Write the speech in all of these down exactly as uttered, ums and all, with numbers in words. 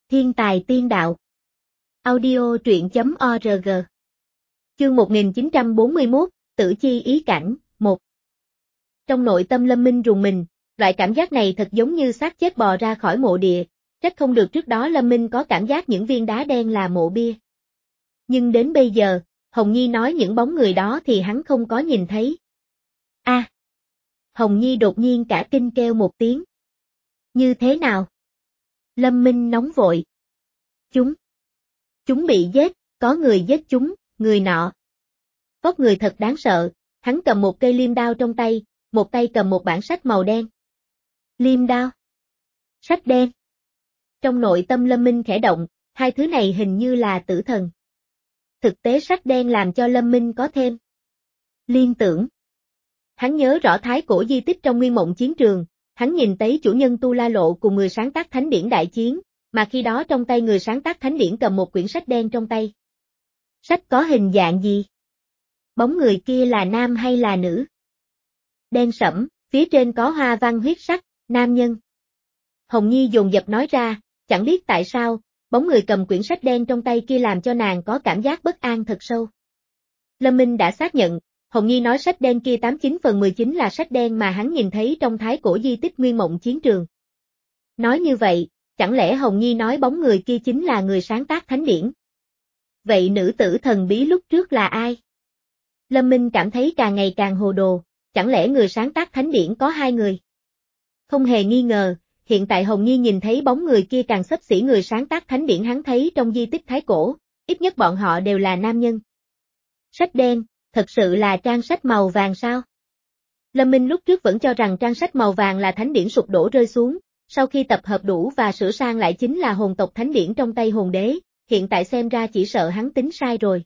Thiên tài tiên đạo. Audio truyện chấm org. Chương một nghìn chín trăm bốn mươi mốt, Tử chi ý cảnh, một. Trong nội tâm Lâm Minh rùng mình, loại cảm giác này thật giống như xác chết bò ra khỏi mộ địa, trách không được trước đó Lâm Minh có cảm giác những viên đá đen là mộ bia. Nhưng đến bây giờ, Hồng Nhi nói những bóng người đó thì hắn không có nhìn thấy. A. À, Hồng Nhi đột nhiên cả kinh kêu một tiếng. Như thế nào? Lâm Minh nóng vội. Chúng. Chúng bị giết, có người giết chúng, người nọ. Vóc người thật đáng sợ, hắn cầm một cây liêm đao trong tay, một tay cầm một bản sách màu đen. Liêm đao. Sách đen. Trong nội tâm Lâm Minh khẽ động, hai thứ này hình như là tử thần. Thực tế sách đen làm cho Lâm Minh có thêm liên tưởng. Hắn nhớ rõ thái cổ di tích trong Nguyên Mộng chiến trường, hắn nhìn thấy chủ nhân Tu La Lộ cùng người sáng tác thánh điển đại chiến, mà khi đó trong tay người sáng tác thánh điển cầm một quyển sách đen trong tay. Sách có hình dạng gì? Bóng người kia là nam hay là nữ? Đen sẫm, phía trên có hoa văn huyết sắc, nam nhân. Hồng Nhi dồn dập nói ra, chẳng biết tại sao, bóng người cầm quyển sách đen trong tay kia làm cho nàng có cảm giác bất an thật sâu. Lâm Minh đã xác nhận, Hồng Nhi nói sách đen kia tám mươi chín phần mười chín là sách đen mà hắn nhìn thấy trong thái cổ di tích Nguyên Mộng chiến trường. Nói như vậy, chẳng lẽ Hồng Nhi nói bóng người kia chính là người sáng tác thánh điển? Vậy nữ tử thần bí lúc trước là ai? Lâm Minh cảm thấy càng ngày càng hồ đồ, chẳng lẽ người sáng tác thánh điển có hai người? Không hề nghi ngờ, hiện tại Hồng Nhi nhìn thấy bóng người kia càng xấp xỉ người sáng tác thánh điển hắn thấy trong di tích thái cổ, ít nhất bọn họ đều là nam nhân. Sách đen, thật sự là trang sách màu vàng sao? Lâm Minh lúc trước vẫn cho rằng trang sách màu vàng là thánh điển sụp đổ rơi xuống, sau khi tập hợp đủ và sửa sang lại chính là hồn tộc thánh điển trong tay hồn đế, hiện tại xem ra chỉ sợ hắn tính sai rồi.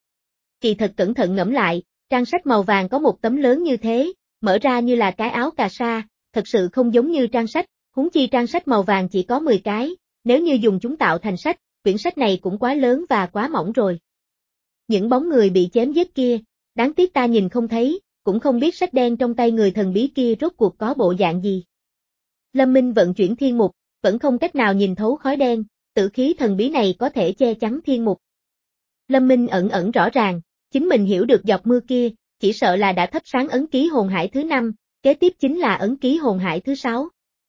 Kỳ thật cẩn thận ngẫm lại, trang sách màu vàng có một tấm lớn như thế, mở ra như là cái áo cà sa, thật sự không giống như trang sách, huống chi trang sách màu vàng chỉ có mười cái, nếu như dùng chúng tạo thành sách, quyển sách này cũng quá lớn và quá mỏng rồi. Những bóng người bị chém giết kia, đáng tiếc ta nhìn không thấy, cũng không biết sách đen trong tay người thần bí kia rốt cuộc có bộ dạng gì. Lâm Minh vận chuyển thiên mục, vẫn không cách nào nhìn thấu khói đen, tử khí thần bí này có thể che chắn thiên mục. Lâm Minh ẩn ẩn rõ ràng, chính mình hiểu được giọt mưa kia, chỉ sợ là đã thắp sáng ấn ký hồn hải thứ năm, kế tiếp chính là ấn ký hồn hải thứ sáu.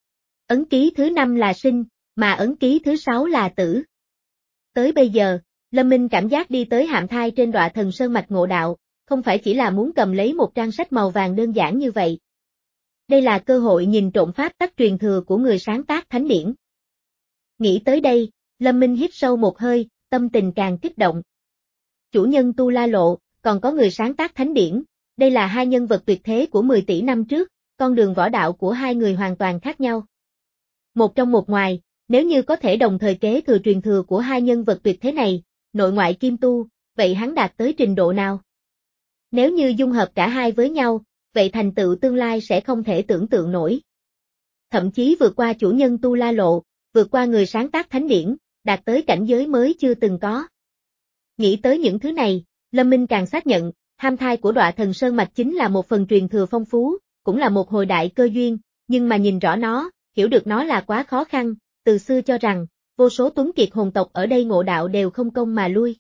Ấn ký thứ năm là sinh, mà ấn ký thứ sáu là tử. Tới bây giờ, Lâm Minh cảm giác đi tới hạm thai trên Đọa Thần Sơn mạch ngộ đạo, không phải chỉ là muốn cầm lấy một trang sách màu vàng đơn giản như vậy. Đây là cơ hội nhìn trộm pháp tắc truyền thừa của người sáng tác thánh điển. Nghĩ tới đây, Lâm Minh hít sâu một hơi, tâm tình càng kích động. Chủ nhân Tu La Lộ, còn có người sáng tác thánh điển, đây là hai nhân vật tuyệt thế của mười tỷ năm trước, con đường võ đạo của hai người hoàn toàn khác nhau. Một trong một ngoài, nếu như có thể đồng thời kế thừa truyền thừa của hai nhân vật tuyệt thế này, nội ngoại kim tu, vậy hắn đạt tới trình độ nào? Nếu như dung hợp cả hai với nhau, vậy thành tựu tương lai sẽ không thể tưởng tượng nổi. Thậm chí vượt qua chủ nhân Tu La Lộ, vượt qua người sáng tác thánh điển, đạt tới cảnh giới mới chưa từng có. Nghĩ tới những thứ này, Lâm Minh càng xác nhận, ham thai của Đọa Thần Sơn mạch chính là một phần truyền thừa phong phú, cũng là một hồi đại cơ duyên, nhưng mà nhìn rõ nó, hiểu được nó là quá khó khăn, từ xưa cho rằng, vô số tuấn kiệt hồn tộc ở đây ngộ đạo đều không công mà lui.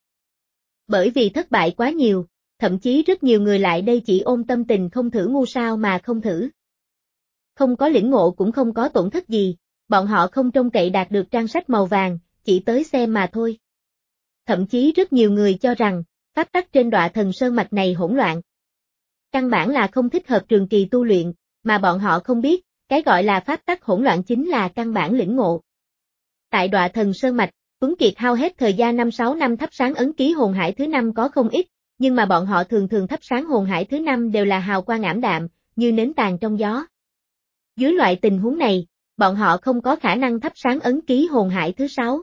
Bởi vì thất bại quá nhiều, thậm chí rất nhiều người lại đây chỉ ôm tâm tình không thử ngu sao mà không thử. Không có lĩnh ngộ cũng không có tổn thất gì, bọn họ không trông cậy đạt được trang sách màu vàng, chỉ tới xem mà thôi. Thậm chí rất nhiều người cho rằng, pháp tắc trên Đọa Thần Sơn mạch này hỗn loạn. Căn bản là không thích hợp trường kỳ tu luyện, mà bọn họ không biết, cái gọi là pháp tắc hỗn loạn chính là căn bản lĩnh ngộ. Tại Đọa Thần Sơn mạch, Tuấn Kiệt hao hết thời gian năm sáu năm thắp sáng ấn ký hồn hải thứ năm có không ít, nhưng mà bọn họ thường thường thắp sáng hồn hải thứ năm đều là hào quang ảm đạm, như nến tàn trong gió. Dưới loại tình huống này, bọn họ không có khả năng thắp sáng ấn ký hồn hải thứ sáu.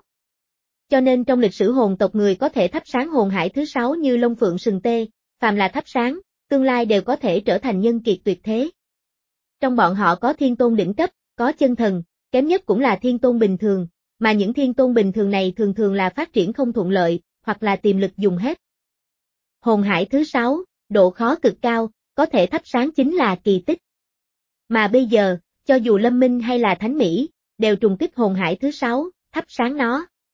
Cho nên trong lịch sử hồn tộc người có thể thắp sáng hồn hải thứ sáu như Long Phượng Sừng Tê, phàm là thắp sáng, tương lai đều có thể trở thành nhân kiệt tuyệt thế. Trong bọn họ có thiên tôn đỉnh cấp, có chân thần, kém nhất cũng là thiên tôn bình thường, mà những thiên tôn bình thường này thường thường là phát triển không thuận lợi, hoặc là tiềm lực dùng hết. Hồn hải thứ sáu, độ khó cực cao, có thể thắp sáng chính là kỳ tích. Mà bây giờ, cho dù Lâm Minh hay là Thánh Mỹ, đều trùng kích hồn hải thứ sáu, thắp sáng nó,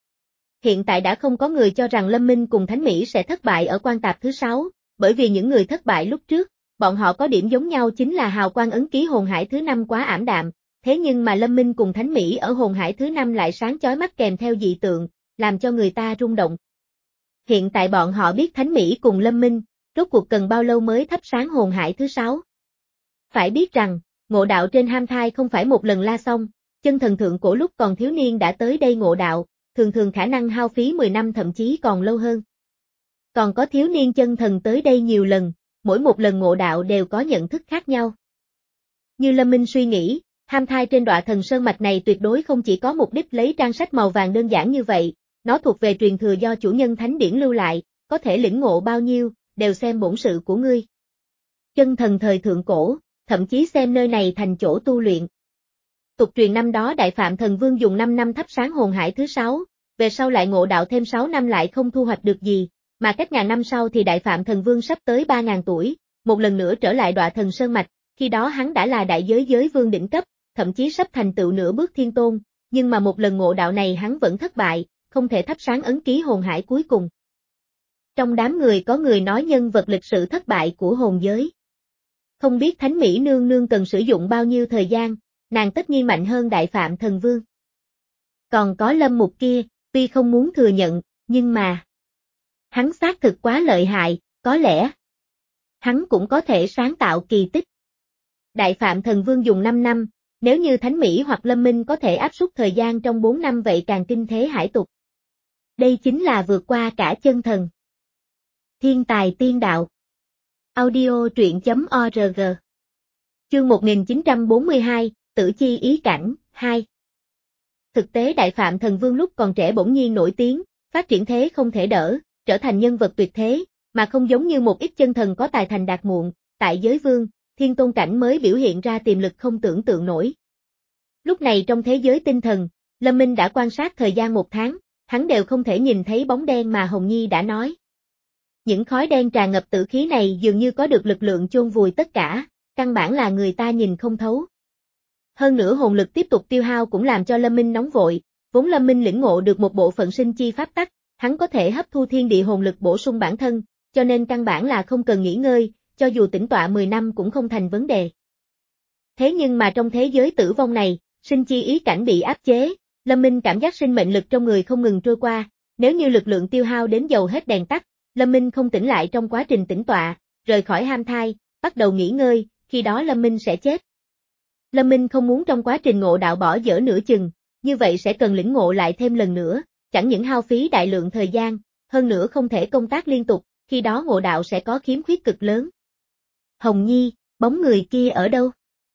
Hiện tại đã không có người cho rằng Lâm Minh cùng Thánh Mỹ sẽ thất bại ở quan tạp thứ sáu, bởi vì những người thất bại lúc trước, bọn họ có điểm giống nhau chính là hào quang ấn ký hồn hải thứ năm quá ảm đạm, thế nhưng mà Lâm Minh cùng Thánh Mỹ ở hồn hải thứ năm lại sáng chói mắt kèm theo dị tượng, làm cho người ta rung động. Hiện tại bọn họ biết Thánh Mỹ cùng Lâm Minh, rốt cuộc cần bao lâu mới thắp sáng hồn hải thứ sáu. Phải biết rằng, ngộ đạo trên ham thai không phải một lần la xong, chân thần thượng cổ lúc còn thiếu niên đã tới đây ngộ đạo, thường thường khả năng hao phí mười năm thậm chí còn lâu hơn. Còn có thiếu niên chân thần tới đây nhiều lần, mỗi một lần ngộ đạo đều có nhận thức khác nhau. Như Lâm Minh suy nghĩ, ham thai trên đọa thần sơn mạch này tuyệt đối không chỉ có mục đích lấy trang sách màu vàng đơn giản như vậy, nó thuộc về truyền thừa do chủ nhân thánh điển lưu lại, có thể lĩnh ngộ bao nhiêu, đều xem bổn sự của ngươi. Chân thần thời thượng cổ, thậm chí xem nơi này thành chỗ tu luyện. Tục truyền năm đó Đại Phạm Thần Vương dùng năm năm thắp sáng hồn hải thứ sáu, về sau lại ngộ đạo thêm sáu năm lại không thu hoạch được gì, mà cách ngàn năm sau thì Đại Phạm Thần Vương sắp tới ba ngàn tuổi, một lần nữa trở lại đọa thần sơn mạch, khi đó hắn đã là đại giới giới vương đỉnh cấp, thậm chí sắp thành tựu nửa bước thiên tôn, nhưng mà một lần ngộ đạo này hắn vẫn thất bại, không thể thắp sáng ấn ký hồn hải cuối cùng. Trong đám người có người nói nhân vật lịch sử thất bại của hồn giới. Không biết Thánh Mỹ nương nương cần sử dụng bao nhiêu thời gian, nàng tất nhiên mạnh hơn Đại Phạm Thần Vương. Còn có Lâm Mục kia, tuy không muốn thừa nhận, nhưng mà hắn xác thực quá lợi hại, có lẽ hắn cũng có thể sáng tạo kỳ tích. Đại Phạm Thần Vương dùng năm năm, nếu như Thánh Mỹ hoặc Lâm Minh có thể áp suất thời gian trong bốn năm vậy càng kinh thế hải tục. Đây chính là vượt qua cả chân thần. Thiên tài tiên đạo. Audio truyện chấm org. Chương một nghìn chín trăm bốn mươi hai, Tử Chi Ý Cảnh, hai. Thực tế Đại Phạm Thần Vương lúc còn trẻ bỗng nhiên nổi tiếng, phát triển thế không thể đỡ, trở thành nhân vật tuyệt thế, mà không giống như một ít chân thần có tài thành đạt muộn, tại giới vương, thiên tôn cảnh mới biểu hiện ra tiềm lực không tưởng tượng nổi. Lúc này trong thế giới tinh thần, Lâm Minh đã quan sát thời gian một tháng, hắn đều không thể nhìn thấy bóng đen mà Hồng Nhi đã nói. Những khói đen tràn ngập tử khí này dường như có được lực lượng chôn vùi tất cả, căn bản là người ta nhìn không thấu. Hơn nữa hồn lực tiếp tục tiêu hao cũng làm cho Lâm Minh nóng vội, vốn Lâm Minh lĩnh ngộ được một bộ phận sinh chi pháp tắc, hắn có thể hấp thu thiên địa hồn lực bổ sung bản thân, cho nên căn bản là không cần nghỉ ngơi, cho dù tĩnh tọa mười năm cũng không thành vấn đề. Thế nhưng mà trong thế giới tử vong này, sinh chi ý cảnh bị áp chế, Lâm Minh cảm giác sinh mệnh lực trong người không ngừng trôi qua, nếu như lực lượng tiêu hao đến dầu hết đèn tắt, Lâm Minh không tỉnh lại trong quá trình tĩnh tọa, rời khỏi ham thai, bắt đầu nghỉ ngơi, khi đó Lâm Minh sẽ chết. Lâm Minh không muốn trong quá trình ngộ đạo bỏ dở nửa chừng, như vậy sẽ cần lĩnh ngộ lại thêm lần nữa, chẳng những hao phí đại lượng thời gian, hơn nữa không thể công tác liên tục, khi đó ngộ đạo sẽ có khiếm khuyết cực lớn. Hồng Nhi, bóng người kia ở đâu?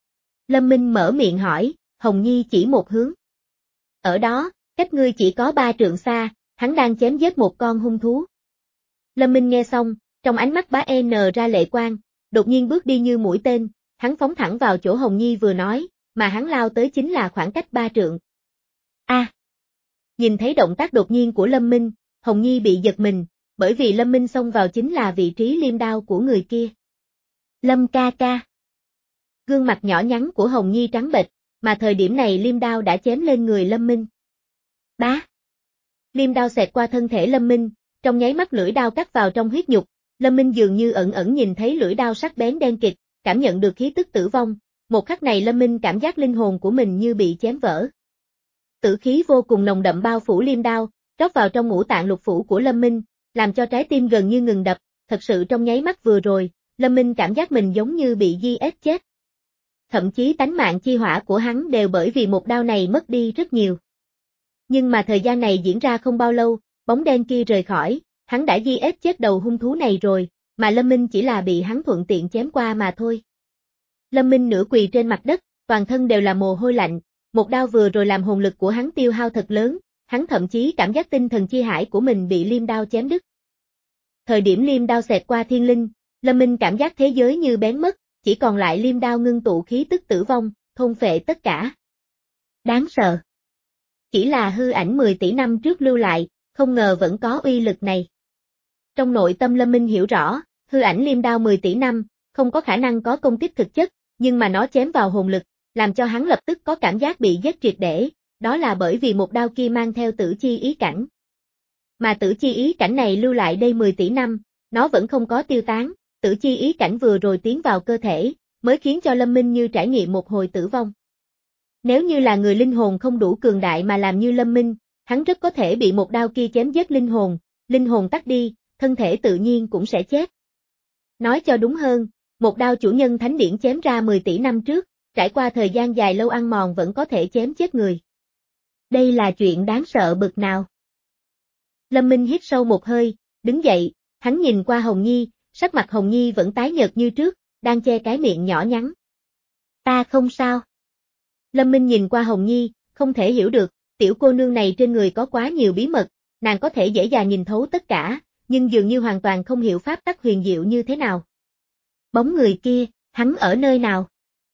Lâm Minh mở miệng hỏi, Hồng Nhi chỉ một hướng. Ở đó, cách ngươi chỉ có ba trượng xa, hắn đang chém giết một con hung thú. Lâm Minh nghe xong, trong ánh mắt bá N ra lệ quang, đột nhiên bước đi như mũi tên, hắn phóng thẳng vào chỗ Hồng Nhi vừa nói, mà hắn lao tới chính là khoảng cách ba trượng. A! À, nhìn thấy động tác đột nhiên của Lâm Minh, Hồng Nhi bị giật mình, bởi vì Lâm Minh xông vào chính là vị trí liêm đao của người kia. Lâm ca ca. Gương mặt nhỏ nhắn của Hồng Nhi trắng bệch, mà thời điểm này liêm đao đã chém lên người Lâm Minh. Bá! Liêm đao xẹt qua thân thể Lâm Minh, trong nháy mắt lưỡi đao cắt vào trong huyết nhục, Lâm Minh dường như ẩn ẩn nhìn thấy lưỡi đao sắc bén đen kịt, cảm nhận được khí tức tử vong, một khắc này Lâm Minh cảm giác linh hồn của mình như bị chém vỡ. Tử khí vô cùng nồng đậm bao phủ liêm đao, rót vào trong ngũ tạng lục phủ của Lâm Minh, làm cho trái tim gần như ngừng đập, thật sự trong nháy mắt vừa rồi, Lâm Minh cảm giác mình giống như bị gi ép chết. Thậm chí tánh mạng chi hỏa của hắn đều bởi vì một đao này mất đi rất nhiều. Nhưng mà thời gian này diễn ra không bao lâu, bóng đen kia rời khỏi, hắn đã gi ép chết đầu hung thú này rồi, mà Lâm Minh chỉ là bị hắn thuận tiện chém qua mà thôi. Lâm Minh nửa quỳ trên mặt đất, toàn thân đều là mồ hôi lạnh, một đao vừa rồi làm hồn lực của hắn tiêu hao thật lớn, hắn thậm chí cảm giác tinh thần chi hải của mình bị liêm đao chém đứt. Thời điểm liêm đao xẹt qua thiên linh, Lâm Minh cảm giác thế giới như bén mất, chỉ còn lại liêm đao ngưng tụ khí tức tử vong, thôn phệ tất cả. Đáng sợ. Chỉ là hư ảnh mười tỷ năm trước lưu lại, không ngờ vẫn có uy lực này. Trong nội tâm Lâm Minh hiểu rõ, hư ảnh liêm đao mười tỷ năm, không có khả năng có công kích thực chất, nhưng mà nó chém vào hồn lực, làm cho hắn lập tức có cảm giác bị giết triệt để, đó là bởi vì một đao kia mang theo tử chi ý cảnh. Mà tử chi ý cảnh này lưu lại đây mười tỷ năm, nó vẫn không có tiêu tán, tử chi ý cảnh vừa rồi tiến vào cơ thể, mới khiến cho Lâm Minh như trải nghiệm một hồi tử vong. Nếu như là người linh hồn không đủ cường đại mà làm như Lâm Minh, hắn rất có thể bị một đao kia chém giết linh hồn, linh hồn tắt đi, thân thể tự nhiên cũng sẽ chết. Nói cho đúng hơn, một đao chủ nhân thánh điển chém ra mười tỷ năm trước, trải qua thời gian dài lâu ăn mòn vẫn có thể chém chết người. Đây là chuyện đáng sợ bực nào. Lâm Minh hít sâu một hơi, đứng dậy, hắn nhìn qua Hồng Nhi, sắc mặt Hồng Nhi vẫn tái nhợt như trước, đang che cái miệng nhỏ nhắn. Ta không sao. Lâm Minh nhìn qua Hồng Nhi, không thể hiểu được, tiểu cô nương này trên người có quá nhiều bí mật, nàng có thể dễ dàng nhìn thấu tất cả, nhưng dường như hoàn toàn không hiểu pháp tắc huyền diệu như thế nào. Bóng người kia, hắn ở nơi nào?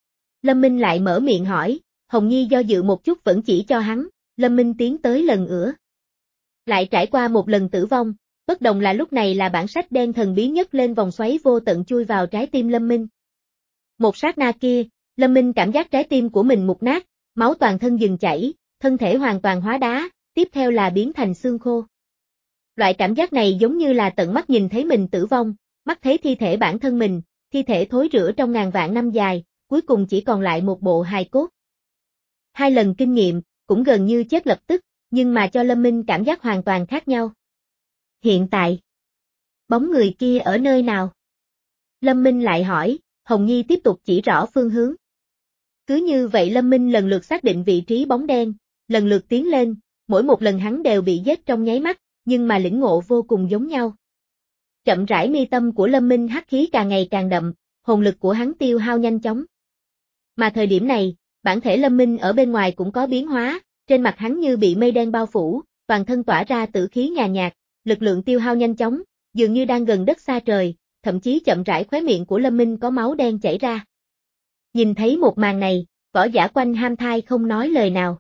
Lâm Minh lại mở miệng hỏi, Hồng Nhi do dự một chút vẫn chỉ cho hắn, Lâm Minh tiến tới lần nữa. Lại trải qua một lần tử vong, bất đồng là lúc này là bản sách đen thần bí nhất lên vòng xoáy vô tận chui vào trái tim Lâm Minh. Một sát na kia, Lâm Minh cảm giác trái tim của mình mục nát, máu toàn thân dừng chảy, thân thể hoàn toàn hóa đá, tiếp theo là biến thành xương khô. Loại cảm giác này giống như là tận mắt nhìn thấy mình tử vong, mắt thấy thi thể bản thân mình, thi thể thối rữa trong ngàn vạn năm dài, cuối cùng chỉ còn lại một bộ hài cốt. Hai lần kinh nghiệm, cũng gần như chết lập tức, nhưng mà cho Lâm Minh cảm giác hoàn toàn khác nhau. Hiện tại, bóng người kia ở nơi nào? Lâm Minh lại hỏi, Hồng Nhi tiếp tục chỉ rõ phương hướng. Cứ như vậy Lâm Minh lần lượt xác định vị trí bóng đen, lần lượt tiến lên, mỗi một lần hắn đều bị giết trong nháy mắt, nhưng mà lĩnh ngộ vô cùng giống nhau. Chậm rãi mi tâm của Lâm Minh hắc khí càng ngày càng đậm, hồn lực của hắn tiêu hao nhanh chóng. Mà thời điểm này, bản thể Lâm Minh ở bên ngoài cũng có biến hóa, trên mặt hắn như bị mây đen bao phủ, toàn thân tỏa ra tử khí nhàn nhạt, lực lượng tiêu hao nhanh chóng, dường như đang gần đất xa trời, thậm chí chậm rãi khóe miệng của Lâm Minh có máu đen chảy ra. Nhìn thấy một màn này, võ giả quanh ham thai không nói lời nào.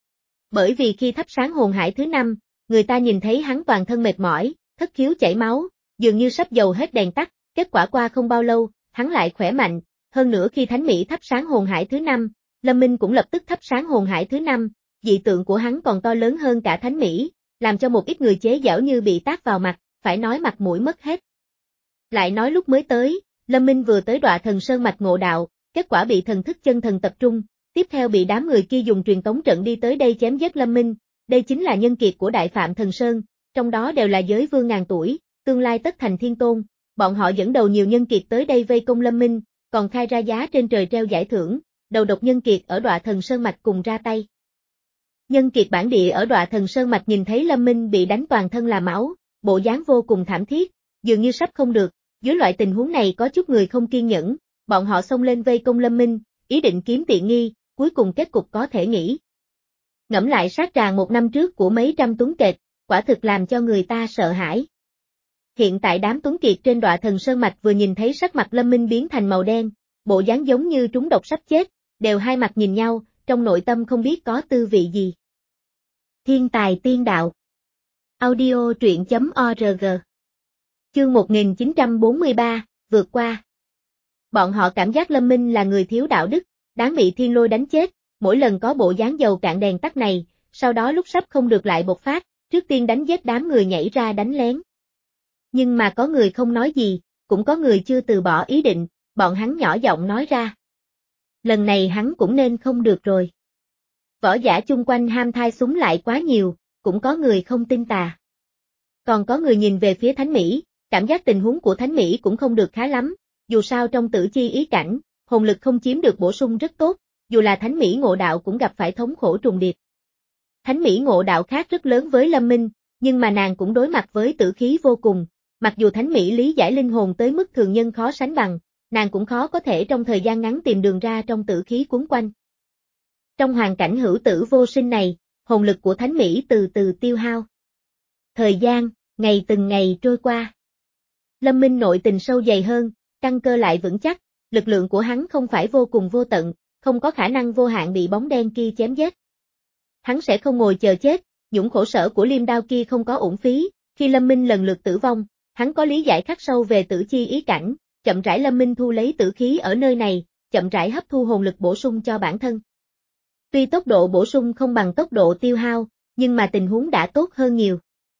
Bởi vì khi thắp sáng hồn hải thứ năm, người ta nhìn thấy hắn toàn thân mệt mỏi, thất khiếu chảy máu, dường như sắp dầu hết đèn tắt, kết quả qua không bao lâu, hắn lại khỏe mạnh, hơn nữa khi Thánh Mỹ thắp sáng hồn hải thứ năm, Lâm Minh cũng lập tức thắp sáng hồn hải thứ năm, dị tượng của hắn còn to lớn hơn cả Thánh Mỹ, làm cho một ít người chế giễu như bị tát vào mặt, phải nói mặt mũi mất hết. Lại nói lúc mới tới, Lâm Minh vừa tới Đọa Thần Sơn mạch ngộ đạo, kết quả bị thần thức chân thần tập trung, tiếp theo bị đám người kia dùng truyền tống trận đi tới đây chém giết Lâm Minh, đây chính là nhân kiệt của Đại Phạm Thần Sơn, trong đó đều là giới vương ngàn tuổi, tương lai tất thành thiên tôn, bọn họ dẫn đầu nhiều nhân kiệt tới đây vây công Lâm Minh, còn khai ra giá trên trời treo giải thưởng, đầu độc nhân kiệt ở Đọa Thần Sơn mạch cùng ra tay. Nhân kiệt bản địa ở Đọa Thần Sơn mạch nhìn thấy Lâm Minh bị đánh toàn thân là máu, bộ dáng vô cùng thảm thiết, dường như sắp không được, dưới loại tình huống này có chút người không kiên nhẫn, bọn họ xông lên vây công Lâm Minh, ý định kiếm tiện nghi, cuối cùng kết cục có thể nghĩ. Ngẫm lại sát tràng một năm trước của mấy trăm tuấn kệt, quả thực làm cho người ta sợ hãi. Hiện tại đám tuấn kiệt trên Đọa Thần Sơn mạch vừa nhìn thấy sắc mặt Lâm Minh biến thành màu đen, bộ dáng giống như trúng độc sắp chết, đều hai mặt nhìn nhau, trong nội tâm không biết có tư vị gì. Thiên tài tiên đạo. Audio truyện chấm org. Chương một nghìn chín trăm bốn mươi ba, vượt qua. Bọn họ cảm giác Lâm Minh là người thiếu đạo đức, đáng bị thiên lôi đánh chết, mỗi lần có bộ dáng dầu cạn đèn tắt này, sau đó lúc sắp không được lại bộc phát, trước tiên đánh giết đám người nhảy ra đánh lén. Nhưng mà có người không nói gì, cũng có người chưa từ bỏ ý định, bọn hắn nhỏ giọng nói ra. Lần này hắn cũng nên không được rồi. Võ giả chung quanh ham thai súng lại quá nhiều, cũng có người không tin tà. Còn có người nhìn về phía Thánh Mỹ, cảm giác tình huống của Thánh Mỹ cũng không được khá lắm, dù sao trong tử chi ý cảnh, hồn lực không chiếm được bổ sung rất tốt, dù là Thánh Mỹ ngộ đạo cũng gặp phải thống khổ trùng điệp. Thánh Mỹ ngộ đạo khác rất lớn với Lâm Minh, nhưng mà nàng cũng đối mặt với tử khí vô cùng, mặc dù Thánh Mỹ lý giải linh hồn tới mức thường nhân khó sánh bằng, nàng cũng khó có thể trong thời gian ngắn tìm đường ra trong tử khí cuốn quanh. Trong hoàn cảnh hữu tử vô sinh này, hồn lực của Thánh Mỹ từ từ tiêu hao. Thời gian, ngày từng ngày trôi qua. Lâm Minh nội tình sâu dày hơn, căn cơ lại vững chắc, lực lượng của hắn không phải vô cùng vô tận, không có khả năng vô hạn bị bóng đen kia chém giết. Hắn sẽ không ngồi chờ chết, những khổ sở của liêm đao kia không có uổng phí, khi Lâm Minh lần lượt tử vong, hắn có lý giải khắc sâu về tử chi ý cảnh, chậm rãi Lâm Minh thu lấy tử khí ở nơi này, chậm rãi hấp thu hồn lực bổ sung cho bản thân. Tuy tốc độ bổ sung không bằng tốc độ tiêu hao, nhưng mà tình huống đã tốt hơn nhiều.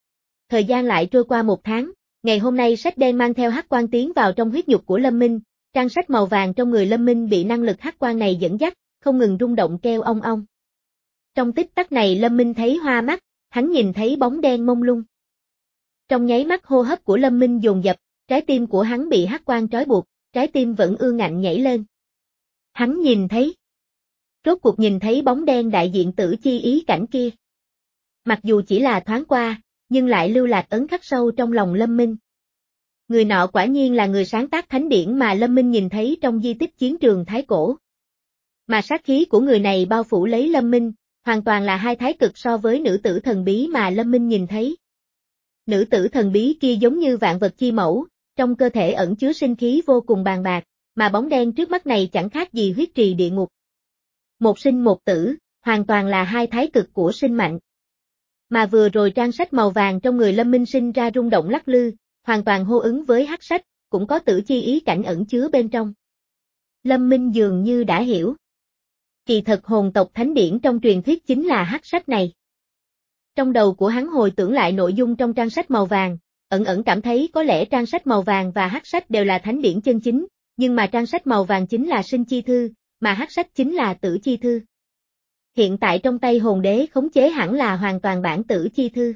Thời gian lại trôi qua một tháng, ngày hôm nay sách đen mang theo hắc quang tiến vào trong huyết nhục của Lâm Minh, trang sách màu vàng trong người Lâm Minh bị năng lực hắc quang này dẫn dắt, không ngừng rung động kêu ong ong. Trong tích tắc này Lâm Minh thấy hoa mắt, hắn nhìn thấy bóng đen mông lung. Trong nháy mắt hô hấp của Lâm Minh dồn dập, trái tim của hắn bị hắc quang trói buộc, trái tim vẫn ương ngạnh nhảy lên. Hắn nhìn thấy. Rốt cuộc nhìn thấy bóng đen đại diện tử chi ý cảnh kia. Mặc dù chỉ là thoáng qua, nhưng lại lưu lạc ấn khắc sâu trong lòng Lâm Minh. Người nọ quả nhiên là người sáng tác thánh điển mà Lâm Minh nhìn thấy trong di tích chiến trường Thái Cổ. Mà sát khí của người này bao phủ lấy Lâm Minh, hoàn toàn là hai thái cực so với nữ tử thần bí mà Lâm Minh nhìn thấy. Nữ tử thần bí kia giống như vạn vật chi mẫu, trong cơ thể ẩn chứa sinh khí vô cùng bàn bạc, mà bóng đen trước mắt này chẳng khác gì huyết trì địa ngục. Một sinh một tử, hoàn toàn là hai thái cực của sinh mạnh. Mà vừa rồi trang sách màu vàng trong người Lâm Minh sinh ra rung động lắc lư, hoàn toàn hô ứng với hắc sách, cũng có tử chi ý cảnh ẩn chứa bên trong. Lâm Minh dường như đã hiểu. Kỳ thật hồn tộc thánh điển trong truyền thuyết chính là hắc sách này. Trong đầu của hắn hồi tưởng lại nội dung trong trang sách màu vàng, ẩn ẩn cảm thấy có lẽ trang sách màu vàng và hắc sách đều là thánh điển chân chính, nhưng mà trang sách màu vàng chính là sinh chi thư, mà hắc sách chính là tử chi thư. Hiện tại trong tay hồn đế khống chế hẳn là hoàn toàn bản tử chi thư.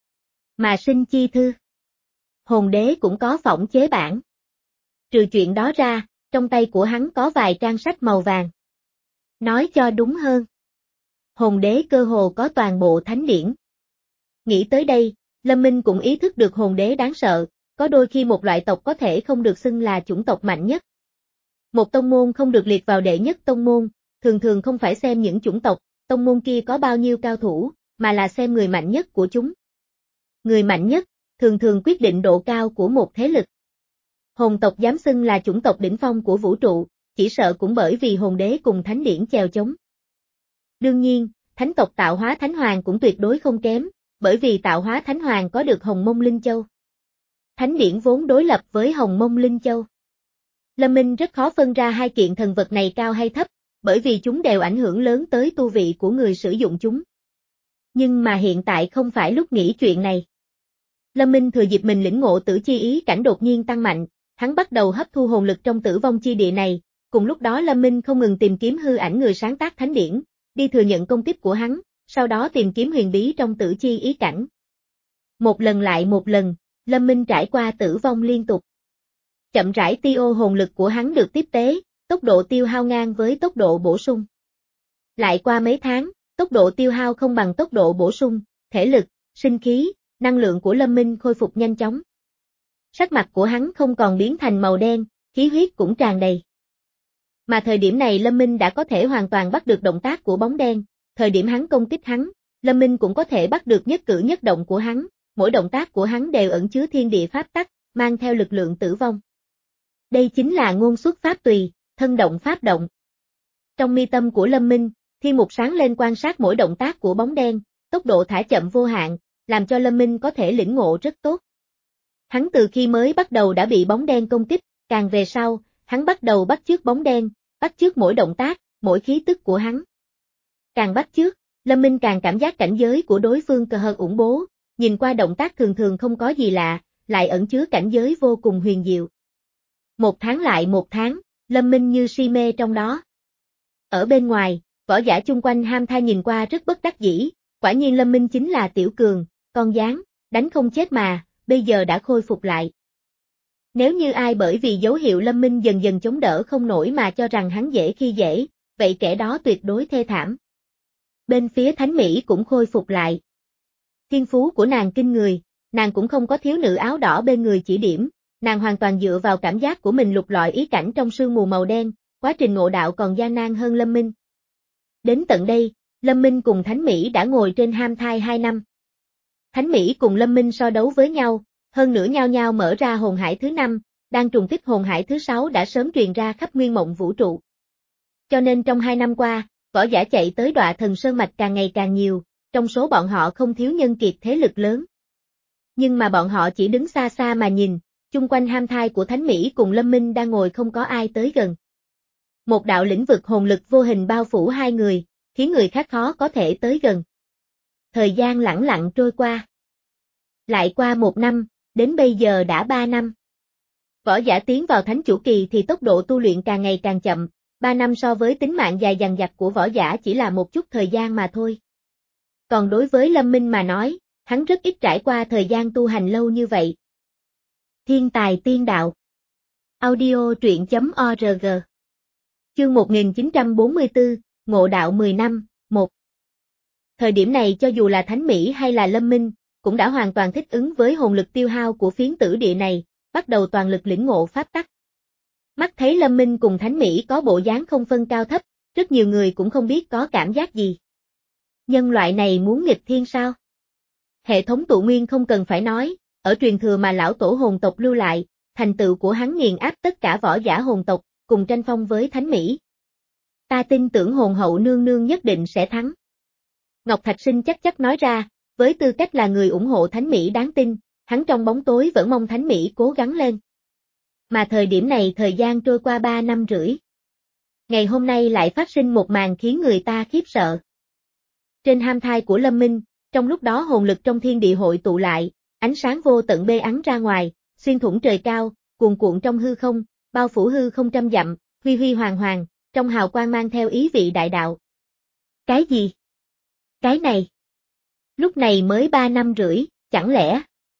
Mà sinh chi thư, hồn đế cũng có phỏng chế bản. Trừ chuyện đó ra, trong tay của hắn có vài trang sách màu vàng. Nói cho đúng hơn, hồn đế cơ hồ có toàn bộ thánh điển. Nghĩ tới đây, Lâm Minh cũng ý thức được hồn đế đáng sợ, có đôi khi một loại tộc có thể không được xưng là chủng tộc mạnh nhất. Một tông môn không được liệt vào đệ nhất tông môn, thường thường không phải xem những chủng tộc, tông môn kia có bao nhiêu cao thủ, mà là xem người mạnh nhất của chúng. Người mạnh nhất, thường thường quyết định độ cao của một thế lực. Hồn tộc dám xưng là chủng tộc đỉnh phong của vũ trụ, chỉ sợ cũng bởi vì hồn đế cùng thánh điển chèo chống. Đương nhiên, thánh tộc tạo hóa thánh hoàng cũng tuyệt đối không kém, bởi vì tạo hóa thánh hoàng có được hồng mông linh châu. Thánh điển vốn đối lập với hồng mông linh châu. Lâm Minh rất khó phân ra hai kiện thần vật này cao hay thấp, bởi vì chúng đều ảnh hưởng lớn tới tu vị của người sử dụng chúng. Nhưng mà hiện tại không phải lúc nghĩ chuyện này. Lâm Minh thừa dịp mình lĩnh ngộ tử chi ý cảnh đột nhiên tăng mạnh, hắn bắt đầu hấp thu hồn lực trong tử vong chi địa này, cùng lúc đó Lâm Minh không ngừng tìm kiếm hư ảnh người sáng tác thánh điển, đi thừa nhận công kích của hắn, sau đó tìm kiếm huyền bí trong tử chi ý cảnh. Một lần lại một lần, Lâm Minh trải qua tử vong liên tục. Chậm rãi tiêu hồn lực của hắn được tiếp tế, tốc độ tiêu hao ngang với tốc độ bổ sung. Lại qua mấy tháng, tốc độ tiêu hao không bằng tốc độ bổ sung, thể lực, sinh khí, năng lượng của Lâm Minh khôi phục nhanh chóng. Sắc mặt của hắn không còn biến thành màu đen, khí huyết cũng tràn đầy. Mà thời điểm này Lâm Minh đã có thể hoàn toàn bắt được động tác của bóng đen, thời điểm hắn công kích hắn, Lâm Minh cũng có thể bắt được nhất cử nhất động của hắn, mỗi động tác của hắn đều ẩn chứa thiên địa pháp tắc, mang theo lực lượng tử vong. Đây chính là ngôn xuất pháp tùy, thân động pháp động. Trong mi tâm của Lâm Minh, thiên mục sáng lên quan sát mỗi động tác của bóng đen, tốc độ thả chậm vô hạn, làm cho Lâm Minh có thể lĩnh ngộ rất tốt. Hắn từ khi mới bắt đầu đã bị bóng đen công kích, càng về sau, hắn bắt đầu bắt chước bóng đen, bắt chước mỗi động tác, mỗi khí tức của hắn. Càng bắt chước, Lâm Minh càng cảm giác cảnh giới của đối phương cờ hơn ủng bố, nhìn qua động tác thường thường không có gì lạ, lại ẩn chứa cảnh giới vô cùng huyền diệu. Một tháng lại một tháng, Lâm Minh như si mê trong đó. Ở bên ngoài, võ giả chung quanh ham tha nhìn qua rất bất đắc dĩ, quả nhiên Lâm Minh chính là tiểu cường, con gián, đánh không chết mà, bây giờ đã khôi phục lại. Nếu như ai bởi vì dấu hiệu Lâm Minh dần dần chống đỡ không nổi mà cho rằng hắn dễ khi dễ, vậy kẻ đó tuyệt đối thê thảm. Bên phía Thánh Mỹ cũng khôi phục lại. Thiên phú của nàng kinh người, nàng cũng không có thiếu nữ áo đỏ bên người chỉ điểm, nàng hoàn toàn dựa vào cảm giác của mình lục lọi ý cảnh trong sương mù màu đen, quá trình ngộ đạo còn gian nan hơn Lâm Minh. Đến tận đây, Lâm Minh cùng Thánh Mỹ đã ngồi trên ham thai hai năm. Thánh Mỹ cùng Lâm Minh so đấu với nhau, hơn nữa nhau nhau mở ra hồn hải thứ năm, đang trùng kích hồn hải thứ sáu đã sớm truyền ra khắp nguyên mộng vũ trụ. Cho nên trong hai năm qua, võ giả chạy tới Đọa Thần Sơn Mạch càng ngày càng nhiều, trong số bọn họ không thiếu nhân kiệt thế lực lớn. Nhưng mà bọn họ chỉ đứng xa xa mà nhìn, chung quanh ham thai của Thánh Mỹ cùng Lâm Minh đang ngồi không có ai tới gần. Một đạo lĩnh vực hồn lực vô hình bao phủ hai người, khiến người khác khó có thể tới gần. Thời gian lẳng lặng trôi qua. Lại qua một năm, đến bây giờ đã ba năm. Võ giả tiến vào thánh chủ kỳ thì tốc độ tu luyện càng ngày càng chậm, ba năm so với tính mạng dài dằng dặc của võ giả chỉ là một chút thời gian mà thôi. Còn đối với Lâm Minh mà nói, hắn rất ít trải qua thời gian tu hành lâu như vậy. Thiên tài tiên đạo. Audio truyện chấm org. Chương một nghìn chín trăm bốn mươi tư, Ngộ đạo mười năm, một. Thời điểm này cho dù là Thánh Mỹ hay là Lâm Minh, cũng đã hoàn toàn thích ứng với hồn lực tiêu hao của phiến tử địa này, bắt đầu toàn lực lĩnh ngộ pháp tắc. Mắt thấy Lâm Minh cùng Thánh Mỹ có bộ dáng không phân cao thấp, rất nhiều người cũng không biết có cảm giác gì. Nhân loại này muốn nghịch thiên sao? Hệ thống tụ nguyên không cần phải nói, ở truyền thừa mà lão tổ hồn tộc lưu lại, thành tựu của hắn nghiền áp tất cả võ giả hồn tộc, cùng tranh phong với Thánh Mỹ. Ta tin tưởng hồn hậu nương nương nhất định sẽ thắng. Ngọc Thạch Sinh chắc chắc nói ra, với tư cách là người ủng hộ Thánh Mỹ đáng tin, hắn trong bóng tối vẫn mong Thánh Mỹ cố gắng lên. Mà thời điểm này thời gian trôi qua ba năm rưỡi. Ngày hôm nay lại phát sinh một màn khiến người ta khiếp sợ. Trên ham thai của Lâm Minh, trong lúc đó hồn lực trong thiên địa hội tụ lại, ánh sáng vô tận bê ắn ra ngoài, xuyên thủng trời cao, cuồn cuộn trong hư không, bao phủ hư không trăm dặm, huy huy hoàng hoàng, trong hào quang mang theo ý vị đại đạo. Cái gì? Cái này? Lúc này mới ba năm rưỡi, chẳng lẽ?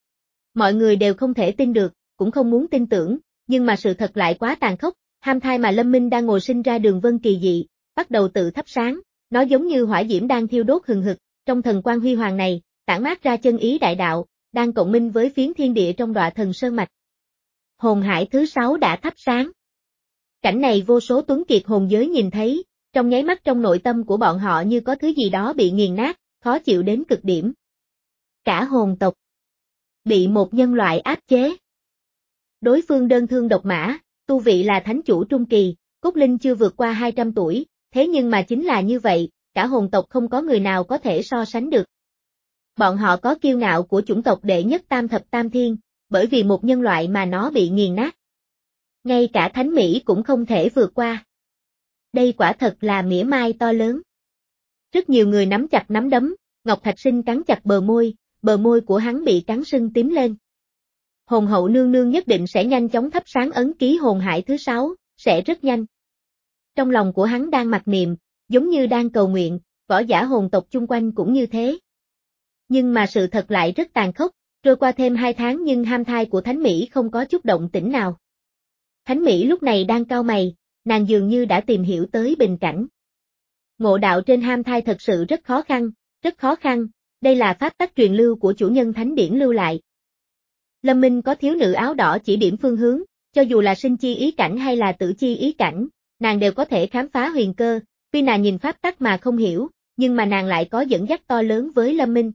Mọi người đều không thể tin được, cũng không muốn tin tưởng, nhưng mà sự thật lại quá tàn khốc, ham thai mà Lâm Minh đang ngồi sinh ra đường vân kỳ dị, bắt đầu tự thắp sáng, nó giống như hỏa diễm đang thiêu đốt hừng hực, trong thần quang huy hoàng này, tản mát ra chân ý đại đạo, đang cộng minh với phiến thiên địa trong đọa thần sơn mạch. Hồn hải thứ sáu đã thắp sáng. Cảnh này vô số tuấn kiệt hồn giới nhìn thấy, trong nháy mắt trong nội tâm của bọn họ như có thứ gì đó bị nghiền nát, khó chịu đến cực điểm. Cả hồn tộc bị một nhân loại áp chế. Đối phương đơn thương độc mã, tu vị là thánh chủ trung kỳ, cốt linh chưa vượt qua hai trăm tuổi, thế nhưng mà chính là như vậy, cả hồn tộc không có người nào có thể so sánh được. Bọn họ có kiêu ngạo của chủng tộc đệ nhất tam thập tam thiên, bởi vì một nhân loại mà nó bị nghiền nát. Ngay cả Thánh Mỹ cũng không thể vượt qua. Đây quả thật là mỉa mai to lớn. Rất nhiều người nắm chặt nắm đấm, Ngọc Thạch Sinh cắn chặt bờ môi, bờ môi của hắn bị cắn sưng tím lên. Hồn hậu nương nương nhất định sẽ nhanh chóng thắp sáng ấn ký hồn hải thứ sáu, sẽ rất nhanh. Trong lòng của hắn đang mặc niệm, giống như đang cầu nguyện, võ giả hồn tộc chung quanh cũng như thế. Nhưng mà sự thật lại rất tàn khốc, trôi qua thêm hai tháng nhưng ham thai của Thánh Mỹ không có chút động tĩnh nào. Thánh Mỹ lúc này đang cau mày, nàng dường như đã tìm hiểu tới bình cảnh. Ngộ đạo trên ham thai thật sự rất khó khăn, rất khó khăn, đây là pháp tắc truyền lưu của chủ nhân thánh điển lưu lại. Lâm Minh có thiếu nữ áo đỏ chỉ điểm phương hướng, cho dù là sinh chi ý cảnh hay là tử chi ý cảnh, nàng đều có thể khám phá huyền cơ, tuy nàng nhìn pháp tắc mà không hiểu, nhưng mà nàng lại có dẫn dắt to lớn với Lâm Minh.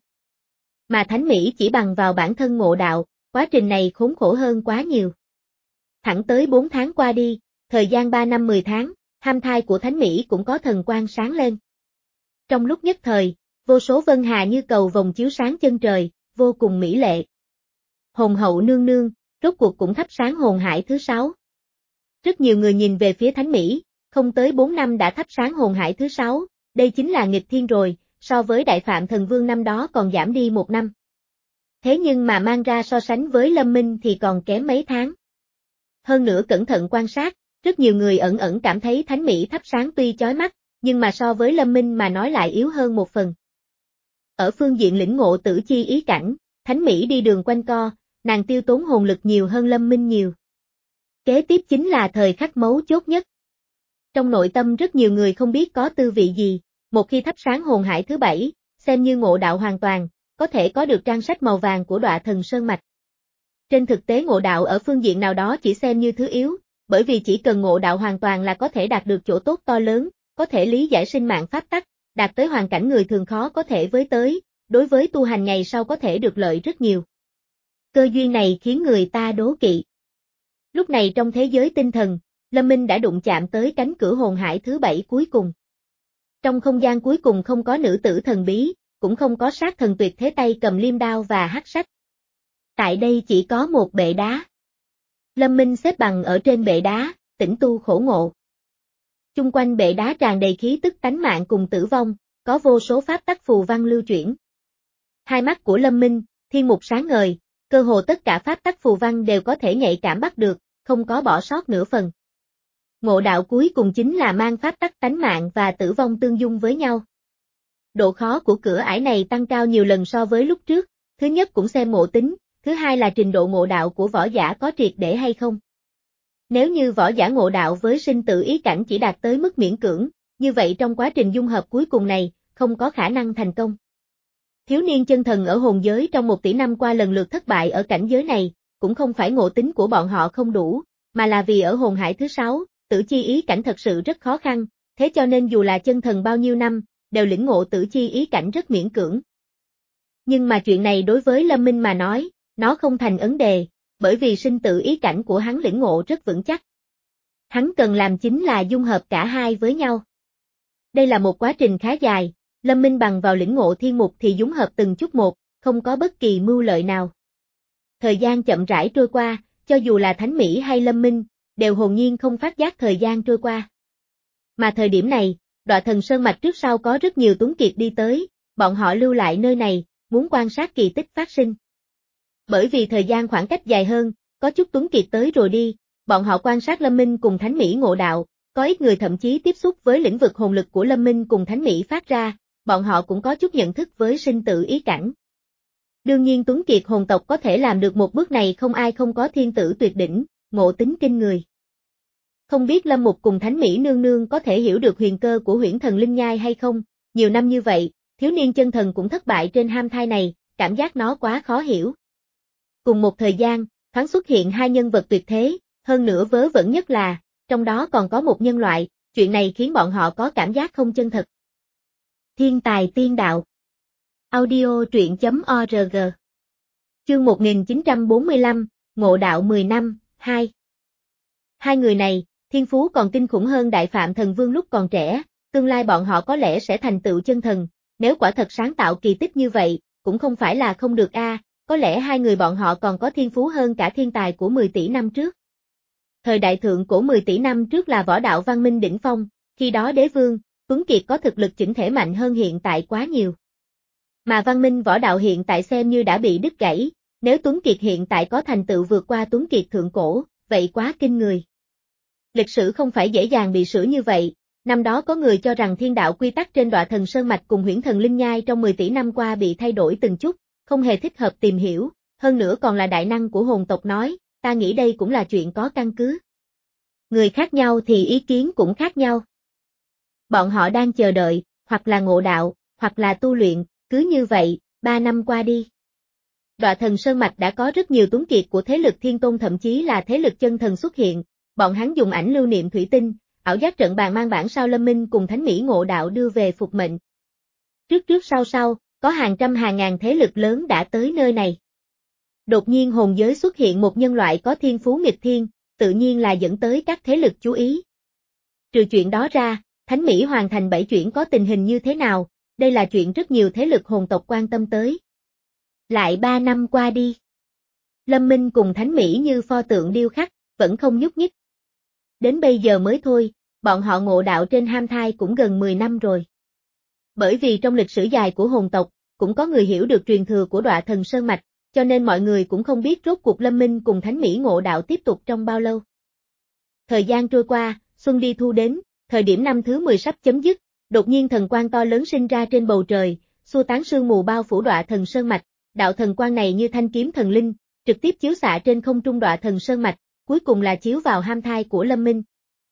Mà Thánh Mỹ chỉ bằng vào bản thân ngộ đạo, quá trình này khốn khổ hơn quá nhiều. Thẳng tới bốn tháng qua đi, thời gian ba năm mười tháng, ham thai của Thánh Mỹ cũng có thần quang sáng lên. Trong lúc nhất thời, vô số vân hà như cầu vồng chiếu sáng chân trời, vô cùng mỹ lệ. Hồn hậu nương nương, rốt cuộc cũng thắp sáng hồn hải thứ sáu. Rất nhiều người nhìn về phía Thánh Mỹ, không tới bốn năm đã thắp sáng hồn hải thứ sáu, đây chính là nghịch thiên rồi, so với Đại Phạm Thần Vương năm đó còn giảm đi một năm. Thế nhưng mà mang ra so sánh với Lâm Minh thì còn kém mấy tháng. Hơn nữa cẩn thận quan sát, rất nhiều người ẩn ẩn cảm thấy Thánh Mỹ thắp sáng tuy chói mắt, nhưng mà so với Lâm Minh mà nói lại yếu hơn một phần. Ở phương diện lĩnh ngộ tử chi ý cảnh, Thánh Mỹ đi đường quanh co, nàng tiêu tốn hồn lực nhiều hơn Lâm Minh nhiều. Kế tiếp chính là thời khắc mấu chốt nhất. Trong nội tâm rất nhiều người không biết có tư vị gì, một khi thắp sáng hồn hải thứ bảy, xem như ngộ đạo hoàn toàn, có thể có được trang sách màu vàng của đọa thần sơn mạch. Trên thực tế ngộ đạo ở phương diện nào đó chỉ xem như thứ yếu, bởi vì chỉ cần ngộ đạo hoàn toàn là có thể đạt được chỗ tốt to lớn, có thể lý giải sinh mạng pháp tắc, đạt tới hoàn cảnh người thường khó có thể với tới, đối với tu hành ngày sau có thể được lợi rất nhiều. Cơ duyên này khiến người ta đố kỵ. Lúc này trong thế giới tinh thần, Lâm Minh đã đụng chạm tới cánh cửa hồn hải thứ bảy cuối cùng. Trong không gian cuối cùng không có nữ tử thần bí, cũng không có sát thần tuyệt thế tay cầm liêm đao và hắc sách. Tại đây chỉ có một bệ đá. Lâm Minh xếp bằng ở trên bệ đá, tĩnh tu khổ ngộ. Chung quanh bệ đá tràn đầy khí tức tánh mạng cùng tử vong, có vô số pháp tắc phù văn lưu chuyển. Hai mắt của Lâm Minh, thiên mục sáng ngời, cơ hồ tất cả pháp tắc phù văn đều có thể nhạy cảm bắt được, không có bỏ sót nửa phần. Ngộ đạo cuối cùng chính là mang pháp tắc tánh mạng và tử vong tương dung với nhau. Độ khó của cửa ải này tăng cao nhiều lần so với lúc trước, thứ nhất cũng xem ngộ tính, thứ hai là trình độ ngộ đạo của võ giả có triệt để hay không. Nếu như võ giả ngộ đạo với sinh tử ý cảnh chỉ đạt tới mức miễn cưỡng, như vậy trong quá trình dung hợp cuối cùng này, không có khả năng thành công. Thiếu niên chân thần ở hồn giới trong một tỷ năm qua lần lượt thất bại ở cảnh giới này, cũng không phải ngộ tính của bọn họ không đủ, mà là vì ở hồn hải thứ sáu, tử chi ý cảnh thật sự rất khó khăn, thế cho nên dù là chân thần bao nhiêu năm, đều lĩnh ngộ tử chi ý cảnh rất miễn cưỡng. Nhưng mà chuyện này đối với Lâm Minh mà nói, nó không thành vấn đề, bởi vì sinh tử ý cảnh của hắn lĩnh ngộ rất vững chắc. Hắn cần làm chính là dung hợp cả hai với nhau. Đây là một quá trình khá dài, Lâm Minh bằng vào lĩnh ngộ thiên mục thì dung hợp từng chút một, không có bất kỳ mưu lợi nào. Thời gian chậm rãi trôi qua, cho dù là Thánh Mỹ hay Lâm Minh, đều hồn nhiên không phát giác thời gian trôi qua. Mà thời điểm này, Đoạ Thần Sơn mạch trước sau có rất nhiều tuấn kiệt đi tới, bọn họ lưu lại nơi này, muốn quan sát kỳ tích phát sinh. Bởi vì thời gian khoảng cách dài hơn, có chút tuấn kiệt tới rồi đi, bọn họ quan sát Lâm Minh cùng Thánh Mỹ ngộ đạo, có ít người thậm chí tiếp xúc với lĩnh vực hồn lực của Lâm Minh cùng Thánh Mỹ phát ra, bọn họ cũng có chút nhận thức với sinh tử ý cảnh. Đương nhiên tuấn kiệt hồn tộc có thể làm được một bước này không ai không có thiên tử tuyệt đỉnh, ngộ tính kinh người. Không biết Lâm Mục cùng Thánh Mỹ nương nương có thể hiểu được huyền cơ của huyễn thần linh nhai hay không, nhiều năm như vậy, thiếu niên chân thần cũng thất bại trên ham thai này, cảm giác nó quá khó hiểu. Cùng một thời gian, thoáng xuất hiện hai nhân vật tuyệt thế, hơn nữa vớ vẩn nhất là, trong đó còn có một nhân loại, chuyện này khiến bọn họ có cảm giác không chân thật. Thiên tài tiên đạo. Audio truyện chấm org. Chương một nghìn chín trăm bốn mươi lăm, Ngộ đạo mười năm, hai. Hai người này, thiên phú còn kinh khủng hơn Đại Phạm Thần Vương lúc còn trẻ, tương lai bọn họ có lẽ sẽ thành tựu chân thần, nếu quả thật sáng tạo kỳ tích như vậy, cũng không phải là không được a, à, có lẽ hai người bọn họ còn có thiên phú hơn cả thiên tài của mười tỷ năm trước. Thời đại thượng cổ mười tỷ năm trước là võ đạo văn minh đỉnh phong, khi đó đế vương, tuấn kiệt có thực lực chỉnh thể mạnh hơn hiện tại quá nhiều. Mà văn minh võ đạo hiện tại xem như đã bị đứt gãy, nếu tuấn kiệt hiện tại có thành tựu vượt qua tuấn kiệt thượng cổ, vậy quá kinh người. Lịch sử không phải dễ dàng bị sửa như vậy, năm đó có người cho rằng thiên đạo quy tắc trên Đoạ Thần Sơn mạch cùng huyễn thần linh nhai trong mười tỷ năm qua bị thay đổi từng chút, không hề thích hợp tìm hiểu, hơn nữa còn là đại năng của hồn tộc nói, ta nghĩ đây cũng là chuyện có căn cứ. Người khác nhau thì ý kiến cũng khác nhau. Bọn họ đang chờ đợi, hoặc là ngộ đạo, hoặc là tu luyện, cứ như vậy, ba năm qua đi. Đoạ Thần Sơn mạch đã có rất nhiều tuấn kiệt của thế lực thiên tôn thậm chí là thế lực chân thần xuất hiện, bọn hắn dùng ảnh lưu niệm thủy tinh, ảo giác trận bàn mang bản sao Lâm Minh cùng Thánh Mỹ ngộ đạo đưa về phục mệnh. Trước trước sau sau, có hàng trăm hàng ngàn thế lực lớn đã tới nơi này. Đột nhiên hồn giới xuất hiện một nhân loại có thiên phú nghịch thiên, tự nhiên là dẫn tới các thế lực chú ý. Trừ chuyện đó ra, Thánh Mỹ hoàn thành bảy chuyển có tình hình như thế nào, đây là chuyện rất nhiều thế lực hồn tộc quan tâm tới. Lại ba năm qua đi. Lâm Minh cùng Thánh Mỹ như pho tượng điêu khắc, vẫn không nhúc nhích. Đến bây giờ mới thôi, bọn họ ngộ đạo trên ham thai cũng gần mười năm rồi. Bởi vì trong lịch sử dài của hồn tộc, cũng có người hiểu được truyền thừa của Đoạ Thần Sơn mạch, cho nên mọi người cũng không biết rốt cuộc Lâm Minh cùng Thánh Mỹ ngộ đạo tiếp tục trong bao lâu. Thời gian trôi qua, xuân đi thu đến, thời điểm năm thứ mười sắp chấm dứt, đột nhiên thần quang to lớn sinh ra trên bầu trời, xua tán sương mù bao phủ Đoạ Thần Sơn mạch, đạo thần quang này như thanh kiếm thần linh, trực tiếp chiếu xạ trên không trung Đoạ Thần Sơn mạch, cuối cùng là chiếu vào ham thai của Lâm Minh.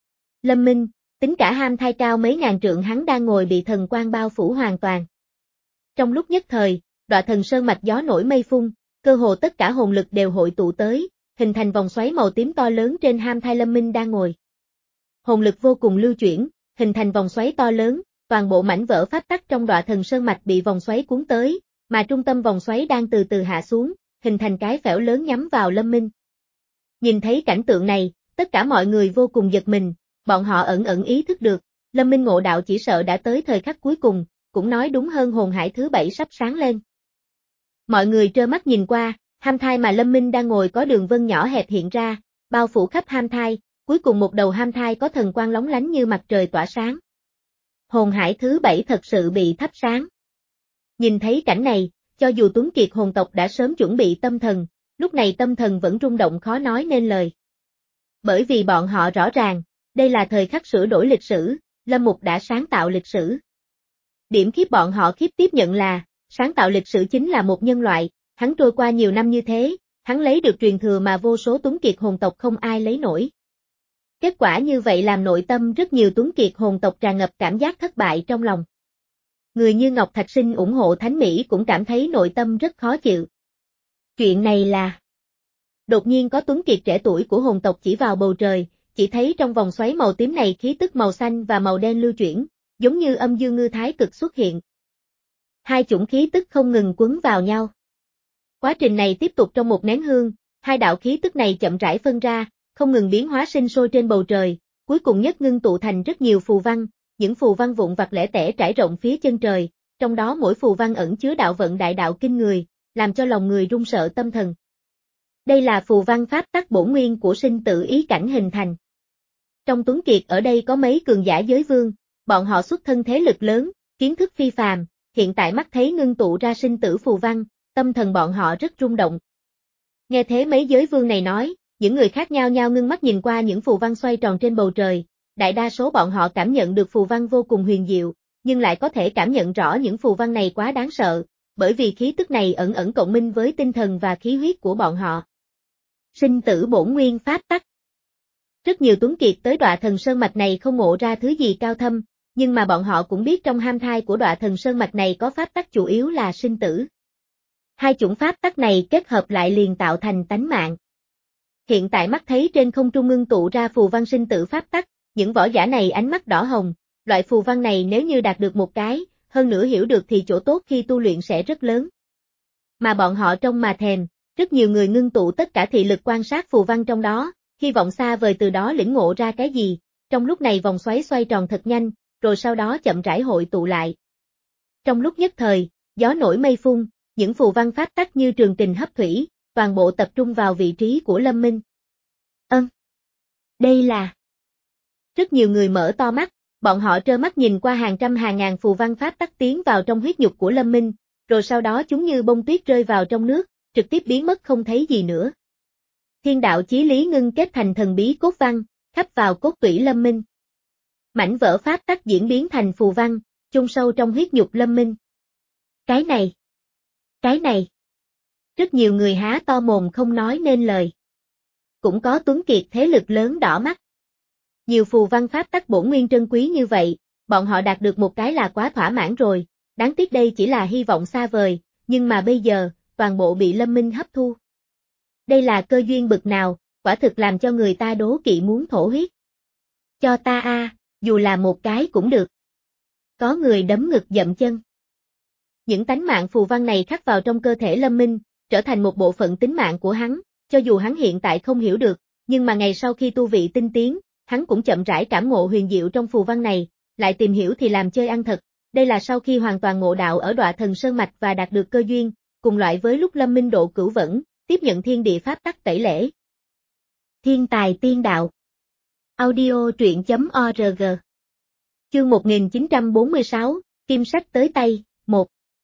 Lâm Minh, tính cả ham thai cao mấy ngàn trượng hắn đang ngồi bị thần quang bao phủ hoàn toàn. Trong lúc nhất thời, Đoạ Thần Sơn mạch gió nổi mây phun, cơ hồ tất cả hồn lực đều hội tụ tới, hình thành vòng xoáy màu tím to lớn trên ham thai Lâm Minh đang ngồi. Hồn lực vô cùng lưu chuyển, hình thành vòng xoáy to lớn, toàn bộ mảnh vỡ pháp tắc trong Đoạ Thần Sơn mạch bị vòng xoáy cuốn tới, mà trung tâm vòng xoáy đang từ từ hạ xuống, hình thành cái phễu lớn nhắm vào Lâm Minh. Nhìn thấy cảnh tượng này, tất cả mọi người vô cùng giật mình, bọn họ ẩn ẩn ý thức được, Lâm Minh ngộ đạo chỉ sợ đã tới thời khắc cuối cùng, cũng nói đúng hơn hồn hải thứ bảy sắp sáng lên. Mọi người trơ mắt nhìn qua, ham thai mà Lâm Minh đang ngồi có đường vân nhỏ hẹp hiện ra, bao phủ khắp ham thai, cuối cùng một đầu ham thai có thần quang lóng lánh như mặt trời tỏa sáng. Hồn hải thứ bảy thật sự bị thắp sáng. Nhìn thấy cảnh này, cho dù Tuấn Kiệt hồn tộc đã sớm chuẩn bị tâm thần, lúc này tâm thần vẫn rung động khó nói nên lời. Bởi vì bọn họ rõ ràng, đây là thời khắc sửa đổi lịch sử, Lâm Mục đã sáng tạo lịch sử. Điểm khiếp bọn họ khiếp tiếp nhận là, sáng tạo lịch sử chính là một nhân loại, hắn trôi qua nhiều năm như thế, hắn lấy được truyền thừa mà vô số Tuấn Kiệt hồn tộc không ai lấy nổi. Kết quả như vậy làm nội tâm rất nhiều Tuấn Kiệt hồn tộc tràn ngập cảm giác thất bại trong lòng. Người như Ngọc Thạch Sinh ủng hộ Thánh Mỹ cũng cảm thấy nội tâm rất khó chịu. Chuyện này là... Đột nhiên có Tuấn Kiệt trẻ tuổi của hồn tộc chỉ vào bầu trời, chỉ thấy trong vòng xoáy màu tím này khí tức màu xanh và màu đen lưu chuyển, giống như âm dương ngư thái cực xuất hiện. Hai chủng khí tức không ngừng quấn vào nhau. Quá trình này tiếp tục trong một nén hương, hai đạo khí tức này chậm rãi phân ra, không ngừng biến hóa sinh sôi trên bầu trời, cuối cùng nhất ngưng tụ thành rất nhiều phù văn, những phù văn vụn vặt lẻ tẻ trải rộng phía chân trời, trong đó mỗi phù văn ẩn chứa đạo vận đại đạo kinh người, làm cho lòng người run sợ tâm thần. Đây là phù văn pháp tắc bổn nguyên của sinh tử ý cảnh hình thành. Trong Tuấn Kiệt ở đây có mấy cường giả giới vương, bọn họ xuất thân thế lực lớn, kiến thức phi phàm, hiện tại mắt thấy ngưng tụ ra sinh tử phù văn, tâm thần bọn họ rất rung động. Nghe thế mấy giới vương này nói, những người khác nhao nhao ngưng mắt nhìn qua những phù văn xoay tròn trên bầu trời, đại đa số bọn họ cảm nhận được phù văn vô cùng huyền diệu, nhưng lại có thể cảm nhận rõ những phù văn này quá đáng sợ, bởi vì khí tức này ẩn ẩn cộng minh với tinh thần và khí huyết của bọn họ. Sinh tử bổn nguyên pháp tắc. Rất nhiều Tuấn Kiệt tới Đọa Thần Sơn Mạch này không ngộ ra thứ gì cao thâm, nhưng mà bọn họ cũng biết trong ham thai của Đọa Thần Sơn Mạch này có pháp tắc chủ yếu là sinh tử. Hai chủng pháp tắc này kết hợp lại liền tạo thành tánh mạng. Hiện tại mắt thấy trên không trung ngưng tụ ra phù văn sinh tử pháp tắc, những võ giả này ánh mắt đỏ hồng, loại phù văn này nếu như đạt được một cái, hơn nữa hiểu được thì chỗ tốt khi tu luyện sẽ rất lớn. Mà bọn họ trông mà thèm, rất nhiều người ngưng tụ tất cả thị lực quan sát phù văn trong đó, hy vọng xa vời từ đó lĩnh ngộ ra cái gì, trong lúc này vòng xoáy xoay tròn thật nhanh, rồi sau đó chậm rãi hội tụ lại. Trong lúc nhất thời, gió nổi mây phun, những phù văn pháp tắc như trường kình hấp thủy, toàn bộ tập trung vào vị trí của Lâm Minh. Ân! Đây là... Rất nhiều người mở to mắt, bọn họ trơ mắt nhìn qua hàng trăm hàng ngàn phù văn pháp tắc tiến vào trong huyết nhục của Lâm Minh, rồi sau đó chúng như bông tuyết rơi vào trong nước, trực tiếp biến mất không thấy gì nữa. Thiên đạo chí lý ngưng kết thành thần bí cốt văn, khắp vào cốt tủy Lâm Minh. Mảnh vỡ pháp tắc diễn biến thành phù văn, chôn sâu trong huyết nhục Lâm Minh. Cái này! Cái này! Rất nhiều người há to mồm không nói nên lời. Cũng có Tuấn Kiệt thế lực lớn đỏ mắt. Nhiều phù văn pháp tắc bổn nguyên trân quý như vậy, bọn họ đạt được một cái là quá thỏa mãn rồi, đáng tiếc đây chỉ là hy vọng xa vời, nhưng mà bây giờ, toàn bộ bị Lâm Minh hấp thu. Đây là cơ duyên bực nào, quả thực làm cho người ta đố kỵ muốn thổ huyết. Cho ta a, dù là một cái cũng được. Có người đấm ngực dậm chân. Những tánh mạng phù văn này khắc vào trong cơ thể Lâm Minh, trở thành một bộ phận tính mạng của hắn, cho dù hắn hiện tại không hiểu được, nhưng mà ngày sau khi tu vị tinh tiến, hắn cũng chậm rãi cảm ngộ huyền diệu trong phù văn này, lại tìm hiểu thì làm chơi ăn thật, đây là sau khi hoàn toàn ngộ đạo ở Đọa Thần Sơn Mạch và đạt được cơ duyên, cùng loại với lúc Lâm Minh độ cửu vẫn, tiếp nhận thiên địa pháp tắc tẩy lễ. Thiên tài tiên đạo. Audio truyện chấm org. Chương một nghìn chín trăm bốn mươi sáu, Kim sách tới tay, một.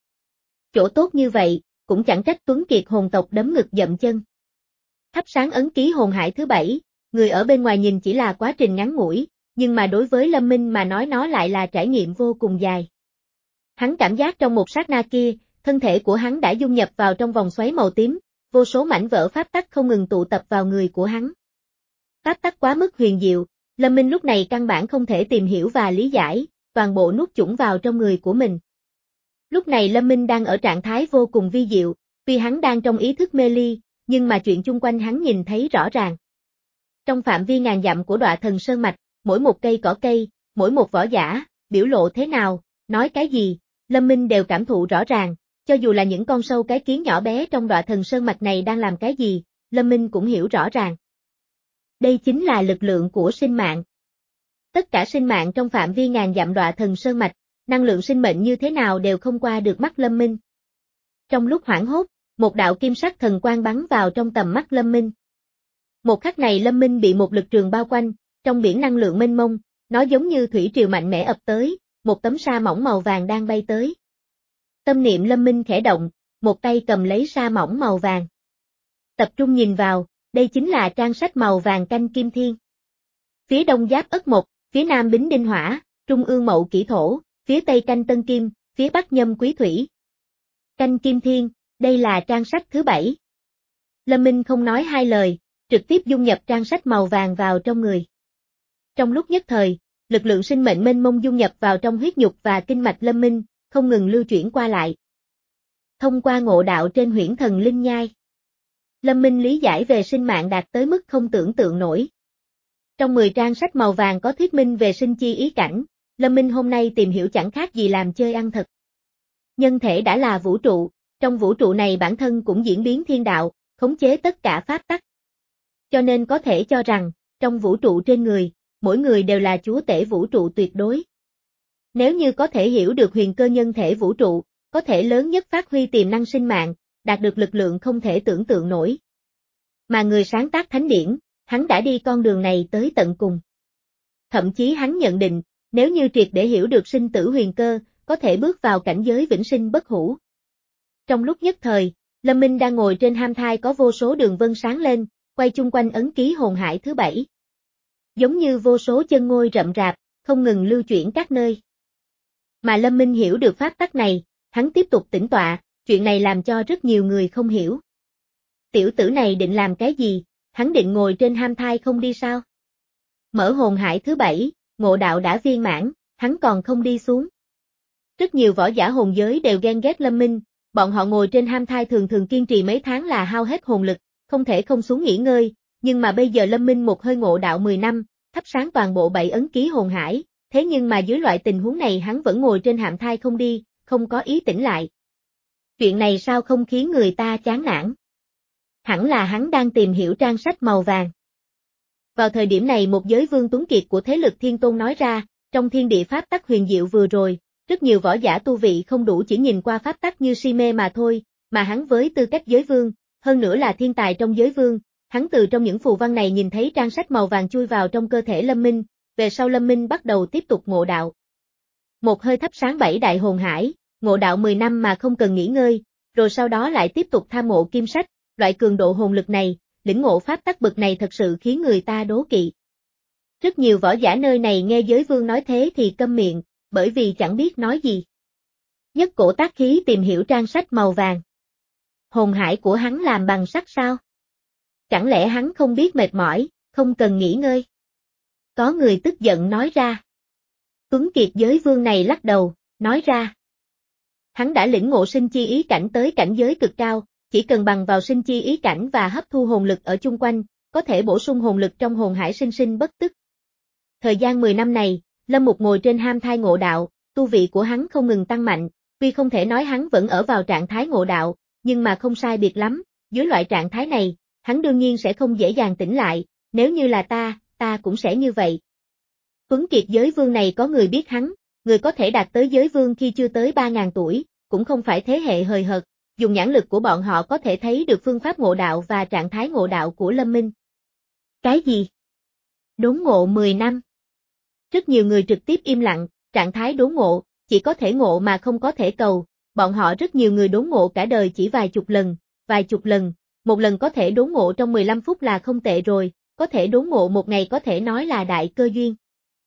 Chỗ tốt như vậy, cũng chẳng trách Tuấn Kiệt hồn tộc đấm ngực dậm chân. Thắp sáng ấn ký hồn hải thứ bảy, người ở bên ngoài nhìn chỉ là quá trình ngắn ngủi, nhưng mà đối với Lâm Minh mà nói nó lại là trải nghiệm vô cùng dài. Hắn cảm giác trong một sát na kia, thân thể của hắn đã dung nhập vào trong vòng xoáy màu tím, vô số mảnh vỡ pháp tắc không ngừng tụ tập vào người của hắn. Pháp tắc quá mức huyền diệu, Lâm Minh lúc này căn bản không thể tìm hiểu và lý giải, toàn bộ nuốt chửng vào trong người của mình. Lúc này Lâm Minh đang ở trạng thái vô cùng vi diệu, tuy hắn đang trong ý thức mê ly, nhưng mà chuyện chung quanh hắn nhìn thấy rõ ràng. Trong phạm vi ngàn dặm của Đọa Thần Sơn Mạch, mỗi một cây cỏ cây, mỗi một võ giả, biểu lộ thế nào, nói cái gì, Lâm Minh đều cảm thụ rõ ràng, cho dù là những con sâu cái kiến nhỏ bé trong Đọa Thần Sơn Mạch này đang làm cái gì, Lâm Minh cũng hiểu rõ ràng. Đây chính là lực lượng của sinh mạng. Tất cả sinh mạng trong phạm vi ngàn dặm Đọa Thần Sơn Mạch, năng lượng sinh mệnh như thế nào đều không qua được mắt Lâm Minh. Trong lúc hoảng hốt, một đạo kim sắc thần quang bắn vào trong tầm mắt Lâm Minh. Một khắc này Lâm Minh bị một lực trường bao quanh, trong biển năng lượng mênh mông, nó giống như thủy triều mạnh mẽ ập tới, một tấm sa mỏng màu vàng đang bay tới. Tâm niệm Lâm Minh khẽ động, một tay cầm lấy sa mỏng màu vàng. Tập trung nhìn vào, đây chính là trang sách màu vàng canh kim thiên. Phía đông giáp ất mộc, phía nam bính đinh hỏa, trung ương mậu kỷ thổ, phía tây canh tân kim, phía bắc nhâm quý thủy. Canh kim thiên, đây là trang sách thứ bảy. Lâm Minh không nói hai lời, trực tiếp dung nhập trang sách màu vàng vào trong người. Trong lúc nhất thời, lực lượng sinh mệnh mênh mông dung nhập vào trong huyết nhục và kinh mạch Lâm Minh, không ngừng lưu chuyển qua lại. Thông qua ngộ đạo trên huyễn thần linh nhai, Lâm Minh lý giải về sinh mạng đạt tới mức không tưởng tượng nổi. Trong mười trang sách màu vàng có thuyết minh về sinh chi ý cảnh, Lâm Minh hôm nay tìm hiểu chẳng khác gì làm chơi ăn thật. Nhân thể đã là vũ trụ, trong vũ trụ này bản thân cũng diễn biến thiên đạo, khống chế tất cả pháp tắc. Cho nên có thể cho rằng, trong vũ trụ trên người, mỗi người đều là chúa tể vũ trụ tuyệt đối. Nếu như có thể hiểu được huyền cơ nhân thể vũ trụ, có thể lớn nhất phát huy tiềm năng sinh mạng, đạt được lực lượng không thể tưởng tượng nổi. Mà người sáng tác thánh điển, hắn đã đi con đường này tới tận cùng. Thậm chí hắn nhận định, nếu như triệt để hiểu được sinh tử huyền cơ, có thể bước vào cảnh giới vĩnh sinh bất hủ. Trong lúc nhất thời, Lâm Minh đang ngồi trên ham thai có vô số đường vân sáng lên, quay chung quanh ấn ký hồn hải thứ bảy. Giống như vô số chân ngôi rậm rạp, không ngừng lưu chuyển các nơi. Mà Lâm Minh hiểu được pháp tắc này, hắn tiếp tục tĩnh tọa, chuyện này làm cho rất nhiều người không hiểu. Tiểu tử này định làm cái gì, hắn định ngồi trên ham thai không đi sao? Mở hồn hải thứ bảy, ngộ đạo đã viên mãn, hắn còn không đi xuống. Rất nhiều võ giả hồn giới đều ghen ghét Lâm Minh, bọn họ ngồi trên ham thai thường thường kiên trì mấy tháng là hao hết hồn lực, không thể không xuống nghỉ ngơi, nhưng mà bây giờ Lâm Minh một hơi ngộ đạo mười năm, thắp sáng toàn bộ bảy ấn ký hồn hải, thế nhưng mà dưới loại tình huống này hắn vẫn ngồi trên hạm thai không đi, không có ý tỉnh lại. Chuyện này sao không khiến người ta chán nản? Hẳn là hắn đang tìm hiểu trang sách màu vàng. Vào thời điểm này một giới vương tuấn kiệt của thế lực Thiên Tôn nói ra, trong thiên địa pháp tắc huyền diệu vừa rồi, rất nhiều võ giả tu vị không đủ chỉ nhìn qua pháp tắc như si mê mà thôi, mà hắn với tư cách giới vương, hơn nữa là thiên tài trong giới vương, hắn từ trong những phù văn này nhìn thấy trang sách màu vàng chui vào trong cơ thể Lâm Minh, về sau Lâm Minh bắt đầu tiếp tục ngộ đạo. Một hơi thắp sáng bảy đại hồn hải, ngộ đạo mười năm mà không cần nghỉ ngơi, rồi sau đó lại tiếp tục tham ngộ kim sách, loại cường độ hồn lực này, lĩnh ngộ pháp tắc bậc này thật sự khiến người ta đố kỵ. Rất nhiều võ giả nơi này nghe giới vương nói thế thì câm miệng, bởi vì chẳng biết nói gì. Nhất cổ tác khí tìm hiểu trang sách màu vàng. Hồn hải của hắn làm bằng sắt sao? Chẳng lẽ hắn không biết mệt mỏi, không cần nghỉ ngơi? Có người tức giận nói ra. Tuấn Kiệt giới vương này lắc đầu, nói ra. Hắn đã lĩnh ngộ sinh chi ý cảnh tới cảnh giới cực cao, chỉ cần bằng vào sinh chi ý cảnh và hấp thu hồn lực ở chung quanh, có thể bổ sung hồn lực trong hồn hải sinh sinh bất tức. Thời gian mười năm này, Lâm Mục ngồi trên ham thai ngộ đạo, tu vị của hắn không ngừng tăng mạnh, tuy không thể nói hắn vẫn ở vào trạng thái ngộ đạo, nhưng mà không sai biệt lắm, dưới loại trạng thái này, hắn đương nhiên sẽ không dễ dàng tỉnh lại, nếu như là ta, ta cũng sẽ như vậy. Tuấn Kiệt giới vương này có người biết hắn, người có thể đạt tới giới vương khi chưa tới ba ngàn tuổi, cũng không phải thế hệ hời hợt, dùng nhãn lực của bọn họ có thể thấy được phương pháp ngộ đạo và trạng thái ngộ đạo của Lâm Minh. Cái gì? Đốn ngộ mười năm. Rất nhiều người trực tiếp im lặng, trạng thái đốn ngộ, chỉ có thể ngộ mà không có thể cầu, bọn họ rất nhiều người đốn ngộ cả đời chỉ vài chục lần, vài chục lần, một lần có thể đốn ngộ trong mười lăm phút là không tệ rồi, có thể đốn ngộ một ngày có thể nói là đại cơ duyên.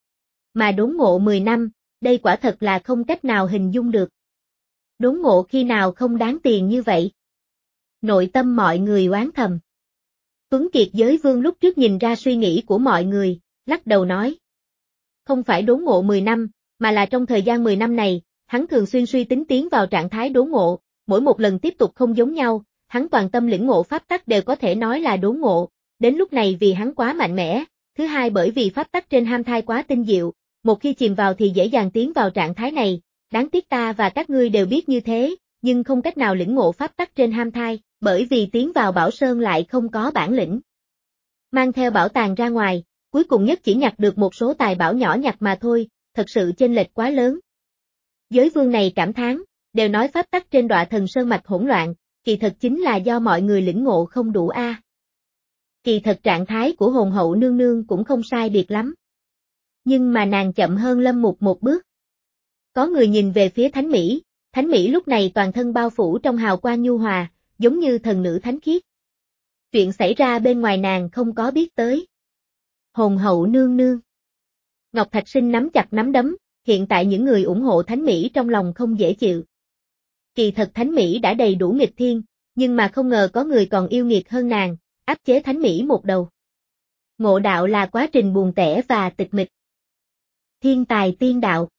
Mà đốn ngộ mười năm, đây quả thật là không cách nào hình dung được. Đốn ngộ khi nào không đáng tiền như vậy? Nội tâm mọi người oán thầm. Tuấn Kiệt giới vương lúc trước nhìn ra suy nghĩ của mọi người, lắc đầu nói. Không phải đốn ngộ mười năm, mà là trong thời gian mười năm này, hắn thường xuyên suy tính tiến vào trạng thái đốn ngộ, mỗi một lần tiếp tục không giống nhau, hắn toàn tâm lĩnh ngộ pháp tắc đều có thể nói là đốn ngộ, đến lúc này vì hắn quá mạnh mẽ, thứ hai bởi vì pháp tắc trên ham thai quá tinh diệu, một khi chìm vào thì dễ dàng tiến vào trạng thái này, đáng tiếc ta và các ngươi đều biết như thế, nhưng không cách nào lĩnh ngộ pháp tắc trên ham thai, bởi vì tiến vào Bảo Sơn lại không có bản lĩnh. Mang theo bảo tàng ra ngoài, cuối cùng nhất chỉ nhặt được một số tài bảo nhỏ nhặt mà thôi, thật sự chênh lệch quá lớn. Giới vương này cảm thán, đều nói pháp tắc trên Đọa Thần Sơn mạch hỗn loạn, kỳ thật chính là do mọi người lĩnh ngộ không đủ a. À. Kỳ thật trạng thái của hồn hậu nương nương cũng không sai biệt lắm. Nhưng mà nàng chậm hơn Lâm Mục một bước. Có người nhìn về phía Thánh Mỹ, Thánh Mỹ lúc này toàn thân bao phủ trong hào quang nhu hòa, giống như thần nữ thánh khiết. Chuyện xảy ra bên ngoài nàng không có biết tới. Hồn hậu nương nương. Ngọc Thạch Sinh nắm chặt nắm đấm, hiện tại những người ủng hộ Thánh Mỹ trong lòng không dễ chịu. Kỳ thật Thánh Mỹ đã đầy đủ nghịch thiên, nhưng mà không ngờ có người còn yêu nghiệt hơn nàng, áp chế Thánh Mỹ một đầu. Ngộ đạo là quá trình buồn tẻ và tịch mịch. Thiên tài tiên đạo.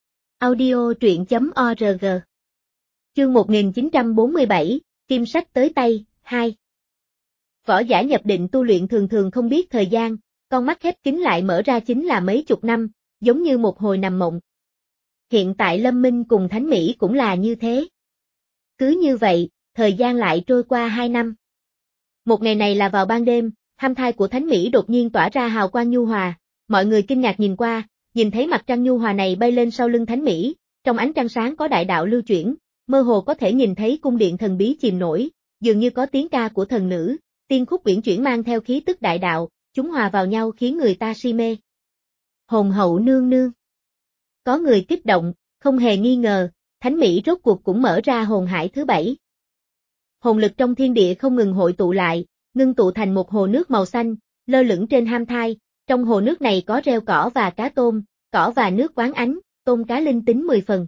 Audio truyện chấm org. Chương một nghìn chín trăm bốn mươi bảy, Kim sách tới tay, hai. Võ giả nhập định tu luyện thường thường không biết thời gian, con mắt khép kín lại mở ra chính là mấy chục năm, giống như một hồi nằm mộng. Hiện tại Lâm Minh cùng Thánh Mỹ cũng là như thế. Cứ như vậy, thời gian lại trôi qua hai năm. Một ngày này là vào ban đêm, ham thai của Thánh Mỹ đột nhiên tỏa ra hào quang nhu hòa, mọi người kinh ngạc nhìn qua, nhìn thấy mặt trăng nhu hòa này bay lên sau lưng Thánh Mỹ, trong ánh trăng sáng có đại đạo lưu chuyển, mơ hồ có thể nhìn thấy cung điện thần bí chìm nổi, dường như có tiếng ca của thần nữ, tiên khúc uyển chuyển mang theo khí tức đại đạo, chúng hòa vào nhau khiến người ta si mê. Hồn hậu nương nương. Có người kích động, không hề nghi ngờ, Thánh Mỹ rốt cuộc cũng mở ra hồn hải thứ bảy. Hồn lực trong thiên địa không ngừng hội tụ lại, ngưng tụ thành một hồ nước màu xanh, lơ lửng trên ham thai, trong hồ nước này có rêu cỏ và cá tôm, cỏ và nước quán ánh, tôm cá linh tính mười phần.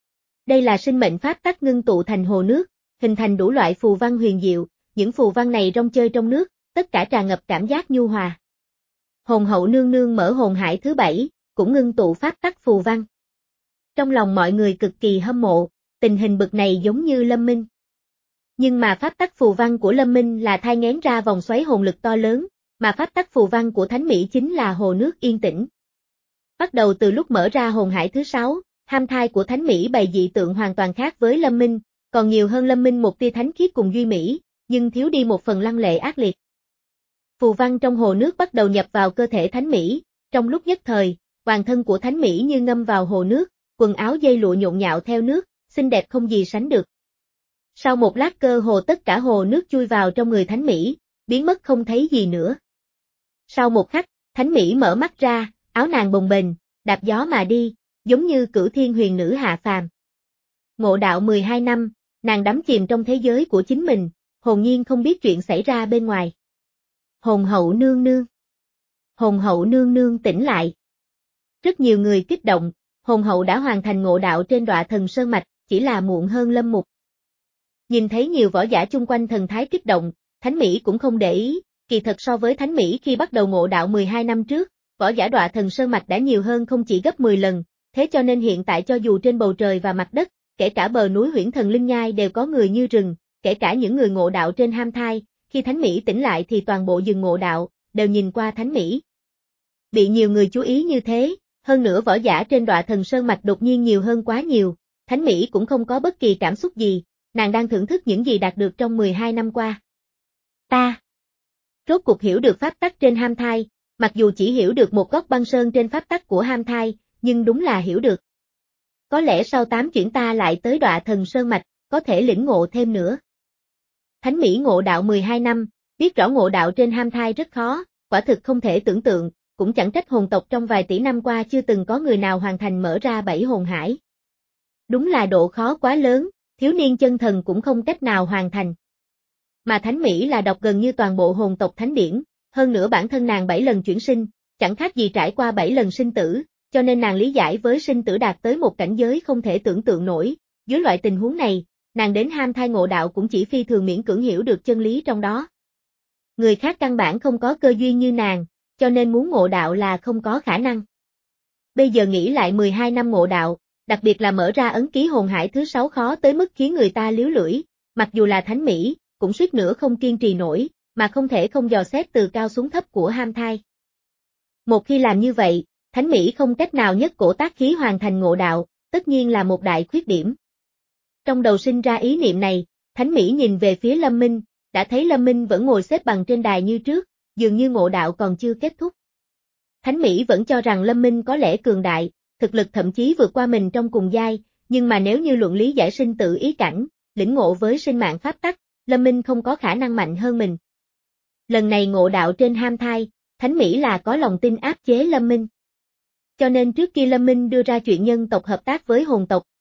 Đây là sinh mệnh pháp tắc ngưng tụ thành hồ nước, hình thành đủ loại phù văn huyền diệu, những phù văn này rong chơi trong nước, tất cả tràn ngập cảm giác nhu hòa. Hồn hậu nương nương mở hồn hải thứ bảy, cũng ngưng tụ pháp tắc phù văn. Trong lòng mọi người cực kỳ hâm mộ, tình hình bực này giống như Lâm Minh. Nhưng mà pháp tắc phù văn của Lâm Minh là thai nghén ra vòng xoáy hồn lực to lớn, mà pháp tắc phù văn của Thánh Mỹ chính là hồ nước yên tĩnh. Bắt đầu từ lúc mở ra hồn hải thứ sáu, ham thai của Thánh Mỹ bày dị tượng hoàn toàn khác với Lâm Minh, còn nhiều hơn Lâm Minh một tia thánh khiết cùng duy mỹ, nhưng thiếu đi một phần lăng lệ ác liệt. Phù văn trong hồ nước bắt đầu nhập vào cơ thể Thánh Mỹ, trong lúc nhất thời, toàn thân của Thánh Mỹ như ngâm vào hồ nước, quần áo dây lụa nhộn nhạo theo nước, xinh đẹp không gì sánh được. Sau một lát cơ hồ tất cả hồ nước chui vào trong người Thánh Mỹ, biến mất không thấy gì nữa. Sau một khắc, Thánh Mỹ mở mắt ra, áo nàng bồng bềnh, đạp gió mà đi, giống như cửu thiên huyền nữ hạ phàm. Ngộ đạo mười hai năm, nàng đắm chìm trong thế giới của chính mình, hồn nhiên không biết chuyện xảy ra bên ngoài. Hồn hậu nương nương. Hồn hậu nương nương tỉnh lại. Rất nhiều người kích động, hồn hậu đã hoàn thành ngộ đạo trên đọa thần sơn mạch, chỉ là muộn hơn Lâm Mục. Nhìn thấy nhiều võ giả chung quanh thần thái kích động, Thánh Mỹ cũng không để ý, kỳ thật so với Thánh Mỹ khi bắt đầu ngộ đạo mười hai năm trước, võ giả đọa thần sơn mạch đã nhiều hơn không chỉ gấp mười lần, thế cho nên hiện tại cho dù trên bầu trời và mặt đất, kể cả bờ núi Huyễn Thần Linh Nhai đều có người như rừng, kể cả những người ngộ đạo trên ham thai, khi Thánh Mỹ tỉnh lại thì toàn bộ rừng ngộ đạo, đều nhìn qua Thánh Mỹ. Bị nhiều người chú ý như thế, hơn nữa võ giả trên đọa thần sơn mạch đột nhiên nhiều hơn quá nhiều, Thánh Mỹ cũng không có bất kỳ cảm xúc gì, nàng đang thưởng thức những gì đạt được trong mười hai năm qua. Ta rốt cuộc hiểu được pháp tắc trên ham thai, mặc dù chỉ hiểu được một góc băng sơn trên pháp tắc của ham thai, nhưng đúng là hiểu được. Có lẽ sau tám chuyển ta lại tới đọa thần sơn mạch, có thể lĩnh ngộ thêm nữa. Thánh Mỹ ngộ đạo mười hai năm, biết rõ ngộ đạo trên ham thai rất khó, quả thực không thể tưởng tượng, cũng chẳng trách hồn tộc trong vài tỷ năm qua chưa từng có người nào hoàn thành mở ra bảy hồn hải. Đúng là độ khó quá lớn, thiếu niên chân thần cũng không cách nào hoàn thành. Mà Thánh Mỹ là đọc gần như toàn bộ hồn tộc thánh điển, hơn nữa bản thân nàng bảy lần chuyển sinh, chẳng khác gì trải qua bảy lần sinh tử, cho nên nàng lý giải với sinh tử đạt tới một cảnh giới không thể tưởng tượng nổi, dưới loại tình huống này, nàng đến ham thai ngộ đạo cũng chỉ phi thường miễn cưỡng hiểu được chân lý trong đó. Người khác căn bản không có cơ duyên như nàng, cho nên muốn ngộ đạo là không có khả năng. Bây giờ nghĩ lại mười hai năm ngộ đạo, đặc biệt là mở ra ấn ký hồn hải thứ sáu khó tới mức khiến người ta liếu lưỡi, mặc dù là Thánh Mỹ, cũng suýt nữa không kiên trì nổi, mà không thể không dò xét từ cao xuống thấp của ham thai. Một khi làm như vậy, Thánh Mỹ không cách nào nhất cổ tác khí hoàn thành ngộ đạo, tất nhiên là một đại khuyết điểm. Trong đầu sinh ra ý niệm này, Thánh Mỹ nhìn về phía Lâm Minh, đã thấy Lâm Minh vẫn ngồi xếp bằng trên đài như trước, dường như ngộ đạo còn chưa kết thúc. Thánh Mỹ vẫn cho rằng Lâm Minh có lẽ cường đại, thực lực thậm chí vượt qua mình trong cùng giai, nhưng mà nếu như luận lý giải sinh tự ý cảnh, lĩnh ngộ với sinh mạng pháp tắc, Lâm Minh không có khả năng mạnh hơn mình. Lần này ngộ đạo trên ham thai, Thánh Mỹ là có lòng tin áp chế Lâm Minh. Cho nên trước khi Lâm Minh đưa ra chuyện nhân tộc hợp tác với hồn tộc,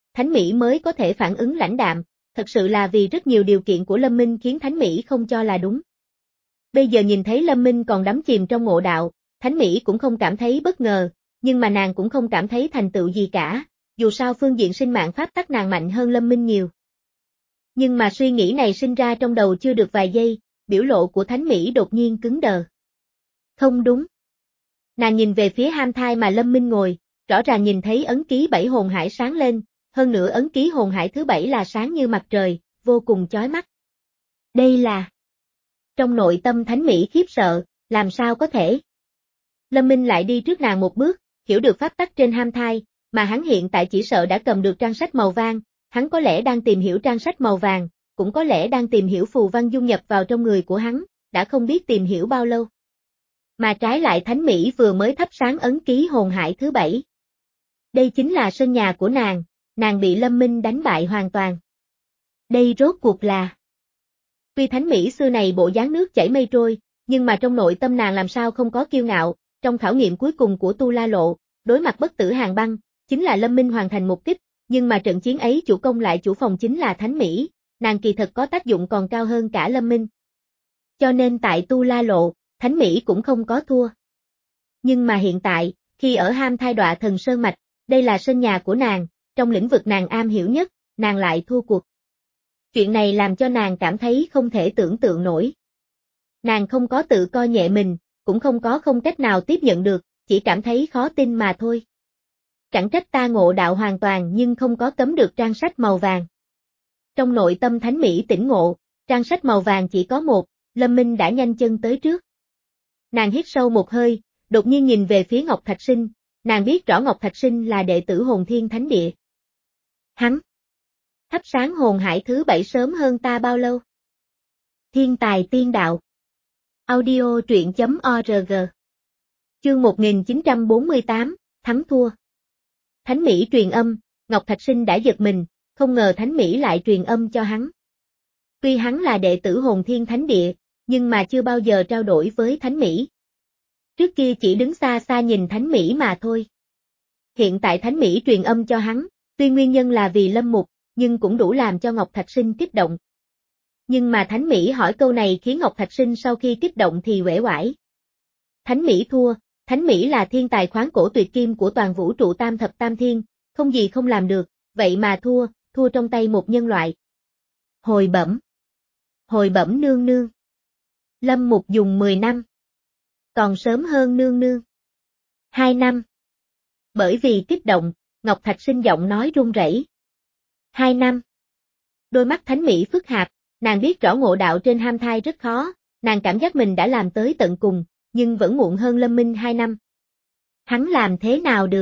Thánh Mỹ mới có thể phản ứng lãnh đạm, thật sự là vì rất nhiều điều kiện của Lâm Minh khiến Thánh Mỹ không cho là đúng. Bây giờ nhìn thấy Lâm Minh còn đắm chìm trong ngộ đạo, Thánh Mỹ cũng không cảm thấy bất ngờ, nhưng mà nàng cũng không cảm thấy thành tựu gì cả, dù sao phương diện sinh mạng pháp tắc nàng mạnh hơn Lâm Minh nhiều. Nhưng mà suy nghĩ này sinh ra trong đầu chưa được vài giây, biểu lộ của Thánh Mỹ đột nhiên cứng đờ. Không đúng. Nàng nhìn về phía ham thai mà Lâm Minh ngồi, rõ ràng nhìn thấy ấn ký bảy hồn hải sáng lên, hơn nữa ấn ký hồn hải thứ bảy là sáng như mặt trời, vô cùng chói mắt. Đây là... Trong nội tâm Thánh Mỹ khiếp sợ, làm sao có thể? Lâm Minh lại đi trước nàng một bước, hiểu được pháp tắc trên ham thai, mà hắn hiện tại chỉ sợ đã cầm được trang sách màu vàng, hắn có lẽ đang tìm hiểu trang sách màu vàng, cũng có lẽ đang tìm hiểu phù văn dung nhập vào trong người của hắn, đã không biết tìm hiểu bao lâu. Mà trái lại Thánh Mỹ vừa mới thắp sáng ấn ký hồn hải thứ bảy. Đây chính là sân nhà của nàng, nàng bị Lâm Minh đánh bại hoàn toàn. Đây rốt cuộc là... Tuy Thánh Mỹ xưa này bộ dáng nước chảy mây trôi, nhưng mà trong nội tâm nàng làm sao không có kiêu ngạo, trong khảo nghiệm cuối cùng của Tu La Lộ, đối mặt bất tử hàng băng, chính là Lâm Minh hoàn thành một kích, nhưng mà trận chiến ấy chủ công lại chủ phòng chính là Thánh Mỹ, nàng kỳ thật có tác dụng còn cao hơn cả Lâm Minh. Cho nên tại Tu La Lộ, Thánh Mỹ cũng không có thua. Nhưng mà hiện tại, khi ở ham thai đọa thần Sơn Mạch, đây là sân nhà của nàng, trong lĩnh vực nàng am hiểu nhất, nàng lại thua cuộc. Chuyện này làm cho nàng cảm thấy không thể tưởng tượng nổi. Nàng không có tự coi nhẹ mình, cũng không có không cách nào tiếp nhận được, chỉ cảm thấy khó tin mà thôi. Chẳng trách ta ngộ đạo hoàn toàn nhưng không có cấm được trang sách màu vàng. Trong nội tâm Thánh Mỹ tỉnh ngộ, trang sách màu vàng chỉ có một, Lâm Minh đã nhanh chân tới trước. Nàng hít sâu một hơi, đột nhiên nhìn về phía Ngọc Thạch Sinh, nàng biết rõ Ngọc Thạch Sinh là đệ tử Hồn Thiên Thánh Địa. Hắn thắp sáng hồn hải thứ bảy sớm hơn ta bao lâu? Thiên tài tiên đạo. Audio truyện chấm org. Chương một nghìn chín trăm bốn mươi tám, thắng thua. Thánh Mỹ truyền âm, Ngọc Thạch Sinh đã giật mình, không ngờ Thánh Mỹ lại truyền âm cho hắn. Tuy hắn là đệ tử Hồn Thiên Thánh Địa, nhưng mà chưa bao giờ trao đổi với Thánh Mỹ. Trước kia chỉ đứng xa xa nhìn Thánh Mỹ mà thôi. Hiện tại Thánh Mỹ truyền âm cho hắn, tuy nguyên nhân là vì Lâm Mục, nhưng cũng đủ làm cho Ngọc Thạch Sinh kích động. Nhưng mà Thánh Mỹ hỏi câu này khiến Ngọc Thạch Sinh sau khi kích động thì uể oải. Thánh Mỹ thua, Thánh Mỹ là thiên tài khoáng cổ tuyệt kim của toàn vũ trụ tam thập tam thiên, không gì không làm được, vậy mà thua, thua trong tay một nhân loại. Hồi bẩm. Hồi bẩm nương nương. Lâm Mục dùng mười năm. Còn sớm hơn nương nương. hai năm. Bởi vì kích động, Ngọc Thạch Sinh giọng nói run rẩy. hai năm. Đôi mắt Thánh Mỹ phức hạp, nàng biết rõ ngộ đạo trên ham thai rất khó, nàng cảm giác mình đã làm tới tận cùng, nhưng vẫn muộn hơn Lâm Minh hai năm. Hắn làm thế nào được?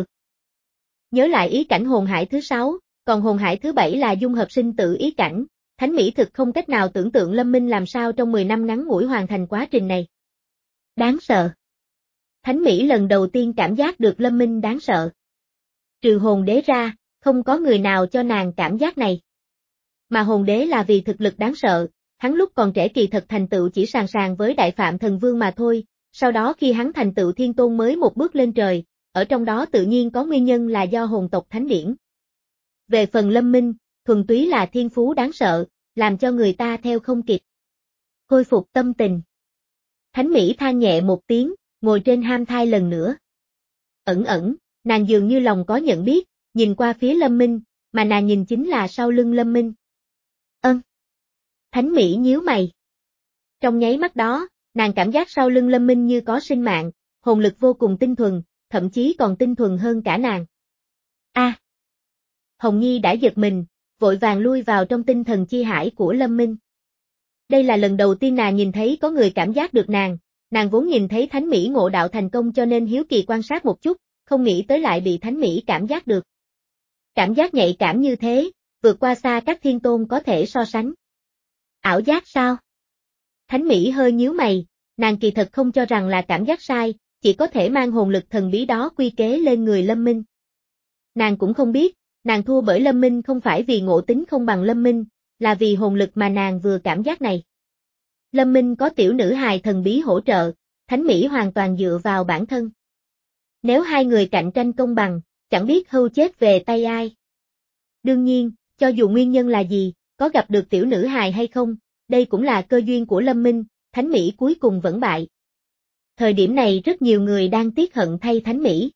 Nhớ lại ý cảnh hồn hải thứ sáu, còn hồn hải thứ bảy là dung hợp sinh tử ý cảnh, Thánh Mỹ thực không cách nào tưởng tượng Lâm Minh làm sao trong mười năm ngắn ngủi hoàn thành quá trình này. Đáng sợ. Thánh Mỹ lần đầu tiên cảm giác được Lâm Minh đáng sợ. Trừ hồn đế ra, không có người nào cho nàng cảm giác này. Mà hồn đế là vì thực lực đáng sợ, hắn lúc còn trẻ kỳ thật thành tựu chỉ sàn sàn với Đại Phạm Thần Vương mà thôi, sau đó khi hắn thành tựu thiên tôn mới một bước lên trời, ở trong đó tự nhiên có nguyên nhân là do hồn tộc thánh điển. Về phần Lâm Minh, thuần túy là thiên phú đáng sợ, làm cho người ta theo không kịp. Khôi phục tâm tình. Thánh Mỹ than nhẹ một tiếng, ngồi trên ham thai lần nữa. Ẩn ẩn, nàng dường như lòng có nhận biết, nhìn qua phía Lâm Minh, mà nàng nhìn chính là sau lưng Lâm Minh. Ân. Thánh Mỹ nhíu mày. Trong nháy mắt đó, nàng cảm giác sau lưng Lâm Minh như có sinh mạng, hồn lực vô cùng tinh thuần, thậm chí còn tinh thuần hơn cả nàng. A. À. Hồng Nhi đã giật mình, vội vàng lui vào trong tinh thần chi hải của Lâm Minh. Đây là lần đầu tiên nàng nhìn thấy có người cảm giác được nàng, nàng vốn nhìn thấy Thánh Mỹ ngộ đạo thành công cho nên hiếu kỳ quan sát một chút, không nghĩ tới lại bị Thánh Mỹ cảm giác được. Cảm giác nhạy cảm như thế, vượt qua xa các thiên tôn có thể so sánh. Ảo giác sao? Thánh Mỹ hơi nhíu mày, nàng kỳ thật không cho rằng là cảm giác sai, chỉ có thể mang hồn lực thần bí đó quy kế lên người Lâm Minh. Nàng cũng không biết, nàng thua bởi Lâm Minh không phải vì ngộ tính không bằng Lâm Minh, là vì hồn lực mà nàng vừa cảm giác này. Lâm Minh có tiểu nữ hài thần bí hỗ trợ, Thánh Mỹ hoàn toàn dựa vào bản thân. Nếu hai người cạnh tranh công bằng, chẳng biết hưu chết về tay ai. Đương nhiên, cho dù nguyên nhân là gì, có gặp được tiểu nữ hài hay không, đây cũng là cơ duyên của Lâm Minh, Thánh Mỹ cuối cùng vẫn bại. Thời điểm này rất nhiều người đang tiếc hận thay Thánh Mỹ.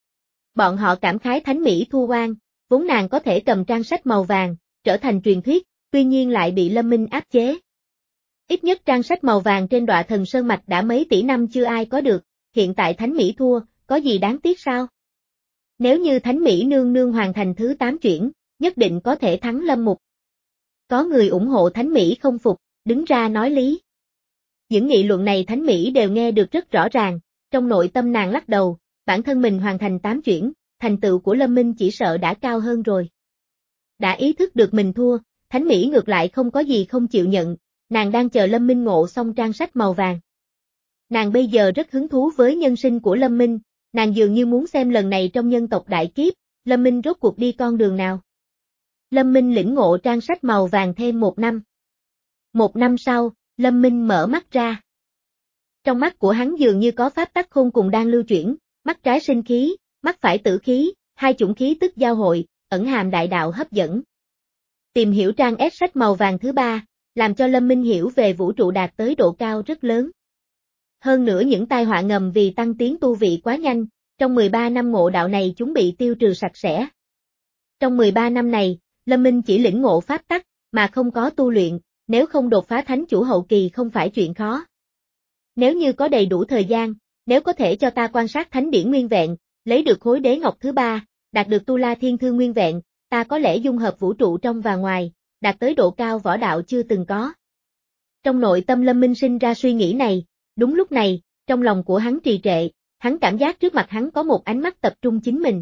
Bọn họ cảm khái Thánh Mỹ thua oan, vốn nàng có thể cầm trang sách màu vàng, trở thành truyền thuyết, tuy nhiên lại bị Lâm Minh áp chế. Ít nhất trang sách màu vàng trên Đọa Thần Sơn Mạch đã mấy tỷ năm chưa ai có được, hiện tại Thánh Mỹ thua, có gì đáng tiếc sao? Nếu như Thánh Mỹ nương nương hoàn thành thứ tám chuyển, nhất định có thể thắng Lâm Mục. Có người ủng hộ Thánh Mỹ không phục, đứng ra nói lý. Những nghị luận này Thánh Mỹ đều nghe được rất rõ ràng, trong nội tâm nàng lắc đầu, bản thân mình hoàn thành tám chuyển, thành tựu của Lâm Minh chỉ sợ đã cao hơn rồi. Đã ý thức được mình thua, Thánh Mỹ ngược lại không có gì không chịu nhận, nàng đang chờ Lâm Minh ngộ xong trang sách màu vàng. Nàng bây giờ rất hứng thú với nhân sinh của Lâm Minh, nàng dường như muốn xem lần này trong nhân tộc đại kiếp, Lâm Minh rốt cuộc đi con đường nào. Lâm Minh lĩnh ngộ trang sách màu vàng thêm một năm. Một năm sau, Lâm Minh mở mắt ra. Trong mắt của hắn dường như có pháp tắc khôn cùng đang lưu chuyển, mắt trái sinh khí, mắt phải tử khí, hai chủng khí tức giao hội, ẩn hàm đại đạo hấp dẫn. Tìm hiểu trang S sách màu vàng thứ ba, làm cho Lâm Minh hiểu về vũ trụ đạt tới độ cao rất lớn. Hơn nữa những tai họa ngầm vì tăng tiến tu vị quá nhanh, trong mười ba năm ngộ đạo này chúng bị tiêu trừ sạch sẽ. Trong mười ba năm này, Lâm Minh chỉ lĩnh ngộ pháp tắc, mà không có tu luyện, nếu không đột phá thánh chủ hậu kỳ không phải chuyện khó. Nếu như có đầy đủ thời gian, nếu có thể cho ta quan sát thánh điển nguyên vẹn, lấy được khối đế ngọc thứ ba, đạt được tu la thiên thư nguyên vẹn, ta có lẽ dung hợp vũ trụ trong và ngoài, đạt tới độ cao võ đạo chưa từng có. Trong nội tâm Lâm Minh sinh ra suy nghĩ này, đúng lúc này, trong lòng của hắn trì trệ, hắn cảm giác trước mặt hắn có một ánh mắt tập trung chính mình.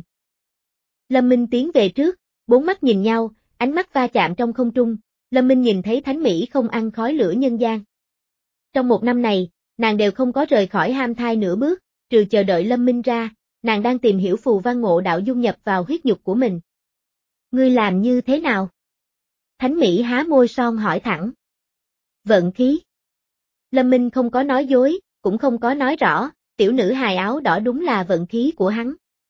Lâm Minh tiến về trước, bốn mắt nhìn nhau, ánh mắt va chạm trong không trung, Lâm Minh nhìn thấy Thánh Mỹ không ăn khói lửa nhân gian. Trong một năm này, nàng đều không có rời khỏi ham thai nửa bước, trừ chờ đợi Lâm Minh ra, nàng đang tìm hiểu phù văn ngộ đạo dung nhập vào huyết nhục của mình. Ngươi làm như thế nào? Thánh Mỹ há môi son hỏi thẳng. Vận khí. Lâm Minh không có nói dối, cũng không có nói rõ, tiểu nữ hài áo đỏ đúng là vận khí của hắn.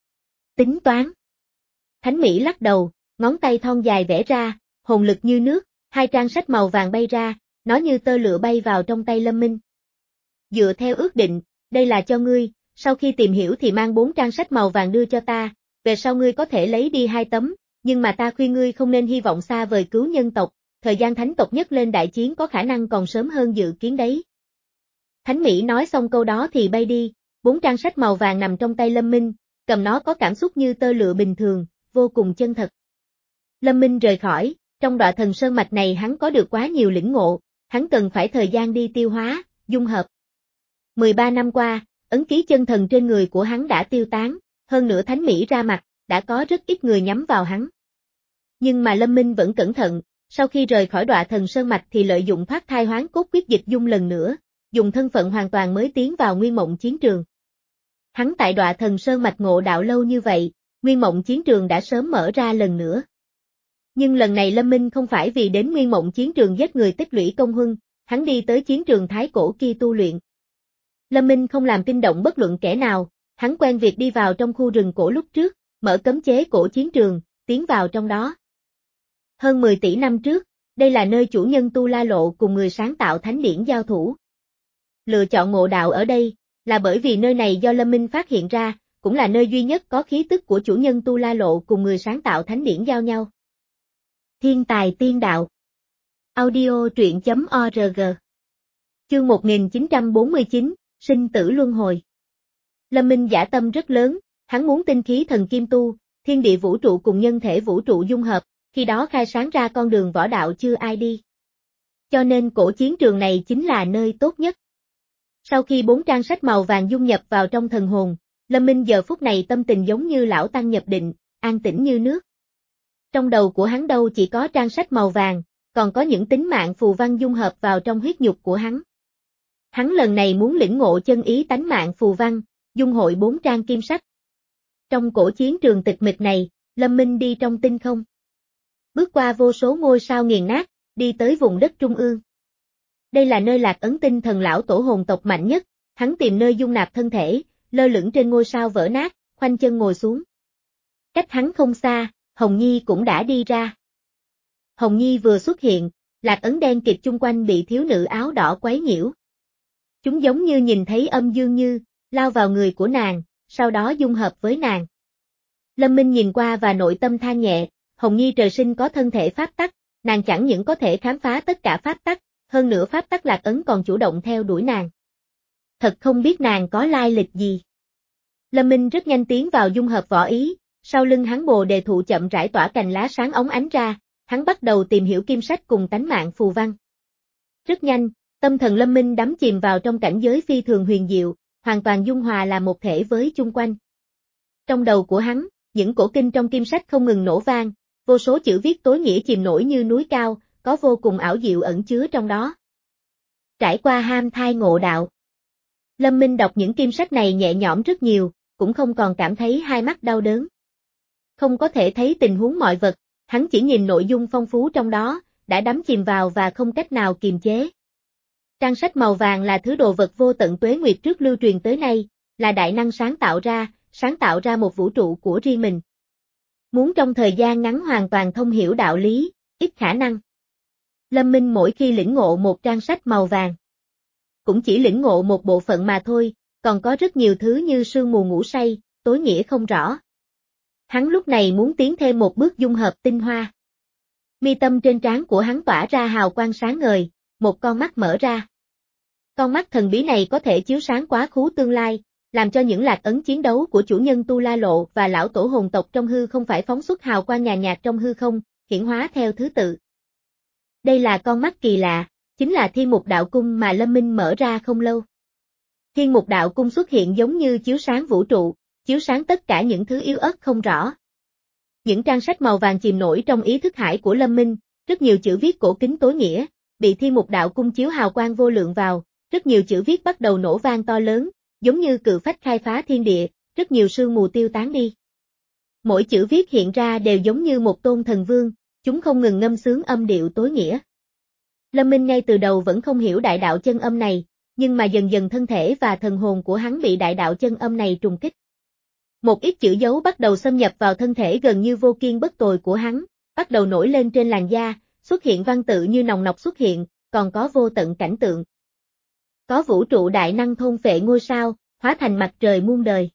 Tính toán. Thánh Mỹ lắc đầu, ngón tay thon dài vẽ ra, hồn lực như nước, hai trang sách màu vàng bay ra, nó như tơ lụa bay vào trong tay Lâm Minh. Dựa theo ước định, đây là cho ngươi, sau khi tìm hiểu thì mang bốn trang sách màu vàng đưa cho ta, về sau ngươi có thể lấy đi hai tấm, nhưng mà ta khuyên ngươi không nên hy vọng xa vời cứu nhân tộc, thời gian thánh tộc nhất lên đại chiến có khả năng còn sớm hơn dự kiến đấy. Thánh Mỹ nói xong câu đó thì bay đi, bốn trang sách màu vàng nằm trong tay Lâm Minh, cầm nó có cảm xúc như tơ lụa bình thường, vô cùng chân thật. Lâm Minh rời khỏi, trong Đọa Thần Sơn Mạch này hắn có được quá nhiều lĩnh ngộ, hắn cần phải thời gian đi tiêu hóa, dung hợp. mười ba năm qua, ấn ký chân thần trên người của hắn đã tiêu tán, hơn nữa Thánh Mỹ ra mặt, đã có rất ít người nhắm vào hắn. Nhưng mà Lâm Minh vẫn cẩn thận, sau khi rời khỏi Đọa Thần Sơn Mạch thì lợi dụng thoát thai hoán cốt quyết dịch dung lần nữa, dùng thân phận hoàn toàn mới tiến vào Nguyên Mộng chiến trường. Hắn tại Đọa Thần Sơn Mạch ngộ đạo lâu như vậy, Nguyên Mộng chiến trường đã sớm mở ra lần nữa. Nhưng lần này Lâm Minh không phải vì đến Nguyên Mộng chiến trường giết người tích lũy công huân, hắn đi tới chiến trường Thái Cổ kia tu luyện. Lâm Minh không làm kinh động bất luận kẻ nào, hắn quen việc đi vào trong khu rừng cổ lúc trước, mở cấm chế cổ chiến trường, tiến vào trong đó. Hơn mười tỷ năm trước, đây là nơi chủ nhân Tu La Lộ cùng người sáng tạo thánh điển giao thủ. Lựa chọn ngộ đạo ở đây, là bởi vì nơi này do Lâm Minh phát hiện ra, cũng là nơi duy nhất có khí tức của chủ nhân Tu La Lộ cùng người sáng tạo thánh điển giao nhau. Thiên tài tiên đạo. Audio truyện chấm org. Chương một nghìn chín trăm bốn mươi chín, sinh tử luân hồi. Lâm Minh dã tâm rất lớn, hắn muốn tinh khí thần kim tu, thiên địa vũ trụ cùng nhân thể vũ trụ dung hợp, khi đó khai sáng ra con đường võ đạo chưa ai đi. Cho nên cổ chiến trường này chính là nơi tốt nhất. Sau khi bốn trang sách màu vàng dung nhập vào trong thần hồn, Lâm Minh giờ phút này tâm tình giống như lão tăng nhập định, an tĩnh như nước. Trong đầu của hắn đâu chỉ có trang sách màu vàng, còn có những tính mạng phù văn dung hợp vào trong huyết nhục của hắn. Hắn lần này muốn lĩnh ngộ chân ý tánh mạng phù văn, dung hội bốn trang kim sách. Trong cổ chiến trường tịch mịch này, Lâm Minh đi trong tinh không. Bước qua vô số ngôi sao nghiền nát, đi tới vùng đất trung ương. Đây là nơi Lạc Ấn Tinh thần lão tổ hồn tộc mạnh nhất, hắn tìm nơi dung nạp thân thể, lơ lửng trên ngôi sao vỡ nát, khoanh chân ngồi xuống. Cách hắn không xa, Hồng Nhi cũng đã đi ra. Hồng Nhi vừa xuất hiện, lạc ấn đen kịt chung quanh bị thiếu nữ áo đỏ quấy nhiễu. Chúng giống như nhìn thấy âm dương như, lao vào người của nàng, sau đó dung hợp với nàng. Lâm Minh nhìn qua và nội tâm than nhẹ, Hồng Nhi trời sinh có thân thể pháp tắc, nàng chẳng những có thể khám phá tất cả pháp tắc, hơn nữa pháp tắc lạc ấn còn chủ động theo đuổi nàng. Thật không biết nàng có lai lịch gì. Lâm Minh rất nhanh tiến vào dung hợp võ ý, sau lưng hắn bồ đề thụ chậm rãi tỏa cành lá sáng óng ánh ra, hắn bắt đầu tìm hiểu kim sách cùng tánh mạng phù văn. Rất nhanh, tâm thần Lâm Minh đắm chìm vào trong cảnh giới phi thường huyền diệu, hoàn toàn dung hòa là một thể với chung quanh. Trong đầu của hắn, những cổ kinh trong kim sách không ngừng nổ vang, vô số chữ viết tối nghĩa chìm nổi như núi cao, có vô cùng ảo diệu ẩn chứa trong đó. Trải qua ham thai ngộ đạo, Lâm Minh đọc những kim sách này nhẹ nhõm rất nhiều, cũng không còn cảm thấy hai mắt đau đớn. Không có thể thấy tình huống mọi vật, hắn chỉ nhìn nội dung phong phú trong đó, đã đắm chìm vào và không cách nào kiềm chế. Trang sách màu vàng là thứ đồ vật vô tận tuế nguyệt trước lưu truyền tới nay, là đại năng sáng tạo ra, sáng tạo ra một vũ trụ của riêng mình. Muốn trong thời gian ngắn hoàn toàn thông hiểu đạo lý, ít khả năng. Lâm Minh mỗi khi lĩnh ngộ một trang sách màu vàng, cũng chỉ lĩnh ngộ một bộ phận mà thôi, còn có rất nhiều thứ như sương mù ngủ say, tối nghĩa không rõ. Hắn lúc này muốn tiến thêm một bước dung hợp tinh hoa. Mi tâm trên trán của hắn tỏa ra hào quang sáng ngời, một con mắt mở ra. Con mắt thần bí này có thể chiếu sáng quá khứ tương lai, làm cho những lạc ấn chiến đấu của chủ nhân Tu La Lộ và lão tổ hồn tộc trong hư không phải phóng xuất hào quang nhàn nhạt trong hư không, hiển hóa theo thứ tự. Đây là con mắt kỳ lạ, chính là Thiên Mục Đạo Cung mà Lâm Minh mở ra không lâu. Thiên Mục Đạo Cung xuất hiện giống như chiếu sáng vũ trụ, chiếu sáng tất cả những thứ yếu ớt không rõ. Những trang sách màu vàng chìm nổi trong ý thức hải của Lâm Minh, rất nhiều chữ viết cổ kính tối nghĩa, bị Thiên Mục Đạo Cung chiếu hào quang vô lượng vào, rất nhiều chữ viết bắt đầu nổ vang to lớn, giống như cự phách khai phá thiên địa, rất nhiều sương mù tiêu tán đi. Mỗi chữ viết hiện ra đều giống như một tôn thần vương, chúng không ngừng ngâm sướng âm điệu tối nghĩa. Lâm Minh ngay từ đầu vẫn không hiểu đại đạo chân âm này, nhưng mà dần dần thân thể và thần hồn của hắn bị đại đạo chân âm này trùng kích. Một ít chữ dấu bắt đầu xâm nhập vào thân thể gần như vô kiên bất tồi của hắn, bắt đầu nổi lên trên làn da, xuất hiện văn tự như nòng nọc xuất hiện, còn có vô tận cảnh tượng. Có vũ trụ đại năng thôn phệ ngôi sao, hóa thành mặt trời muôn đời.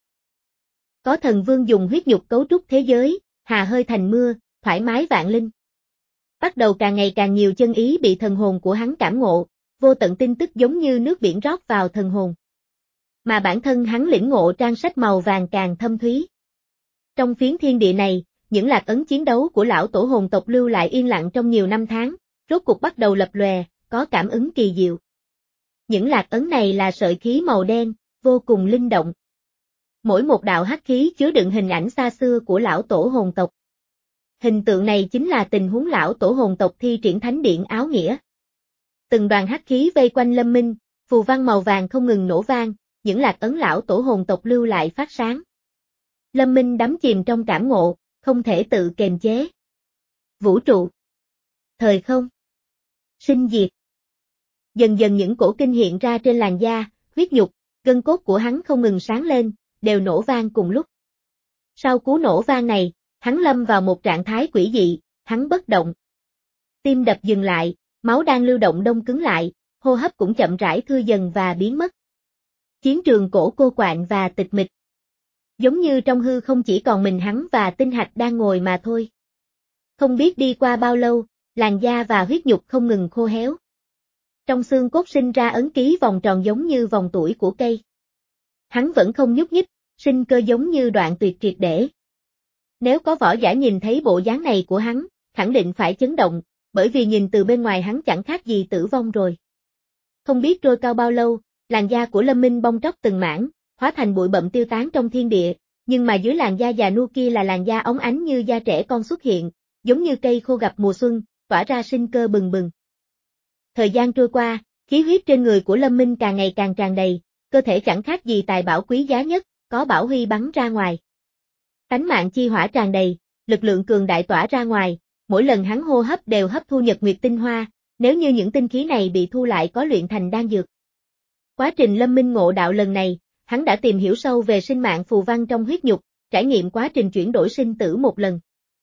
Có thần vương dùng huyết nhục cấu trúc thế giới, hà hơi thành mưa, thoải mái vạn linh. Bắt đầu càng ngày càng nhiều chân ý bị thần hồn của hắn cảm ngộ, vô tận tin tức giống như nước biển rót vào thần hồn. Mà bản thân hắn lĩnh ngộ trang sách màu vàng càng thâm thúy. Trong phiến thiên địa này, những lạc ấn chiến đấu của lão tổ hồn tộc lưu lại yên lặng trong nhiều năm tháng, rốt cuộc bắt đầu lập lòe, có cảm ứng kỳ diệu. Những lạc ấn này là sợi khí màu đen, vô cùng linh động. Mỗi một đạo hắc khí chứa đựng hình ảnh xa xưa của lão tổ hồn tộc. Hình tượng này chính là tình huống lão tổ hồn tộc thi triển thánh điện áo nghĩa. Từng đoàn hắc khí vây quanh Lâm Minh, phù văn màu vàng không ngừng nổ vang, những lạc ấn lão tổ hồn tộc lưu lại phát sáng. Lâm Minh đắm chìm trong cảm ngộ, không thể tự kềm chế. Vũ trụ, thời không, sinh diệt. Dần dần những cổ kinh hiện ra trên làn da, huyết nhục, gân cốt của hắn không ngừng sáng lên, đều nổ vang cùng lúc. Sau cú nổ vang này, hắn lâm vào một trạng thái quỷ dị, hắn bất động. Tim đập dừng lại, máu đang lưu động đông cứng lại, hô hấp cũng chậm rãi thưa dần và biến mất. Chiến trường cổ cô quạnh và tịch mịch. Giống như trong hư không chỉ còn mình hắn và tinh hạch đang ngồi mà thôi. Không biết đi qua bao lâu, làn da và huyết nhục không ngừng khô héo. Trong xương cốt sinh ra ấn ký vòng tròn giống như vòng tuổi của cây. Hắn vẫn không nhúc nhích, sinh cơ giống như đoạn tuyệt triệt để. Nếu có võ giả nhìn thấy bộ dáng này của hắn, khẳng định phải chấn động, bởi vì nhìn từ bên ngoài hắn chẳng khác gì tử vong rồi. Không biết trôi cao bao lâu, làn da của Lâm Minh bong tróc từng mảng, hóa thành bụi bặm tiêu tán trong thiên địa, nhưng mà dưới làn da già nua kia là làn da óng ánh như da trẻ con xuất hiện, giống như cây khô gặp mùa xuân, tỏa ra sinh cơ bừng bừng. Thời gian trôi qua, khí huyết trên người của Lâm Minh càng ngày càng tràn đầy, cơ thể chẳng khác gì tài bảo quý giá nhất, có bảo huy bắn ra ngoài. Tánh mạng chi hỏa tràn đầy, lực lượng cường đại tỏa ra ngoài, mỗi lần hắn hô hấp đều hấp thu nhật nguyệt tinh hoa, nếu như những tinh khí này bị thu lại có luyện thành đan dược. Quá trình Lâm Minh ngộ đạo lần này, hắn đã tìm hiểu sâu về sinh mạng phù văn trong huyết nhục, trải nghiệm quá trình chuyển đổi sinh tử một lần.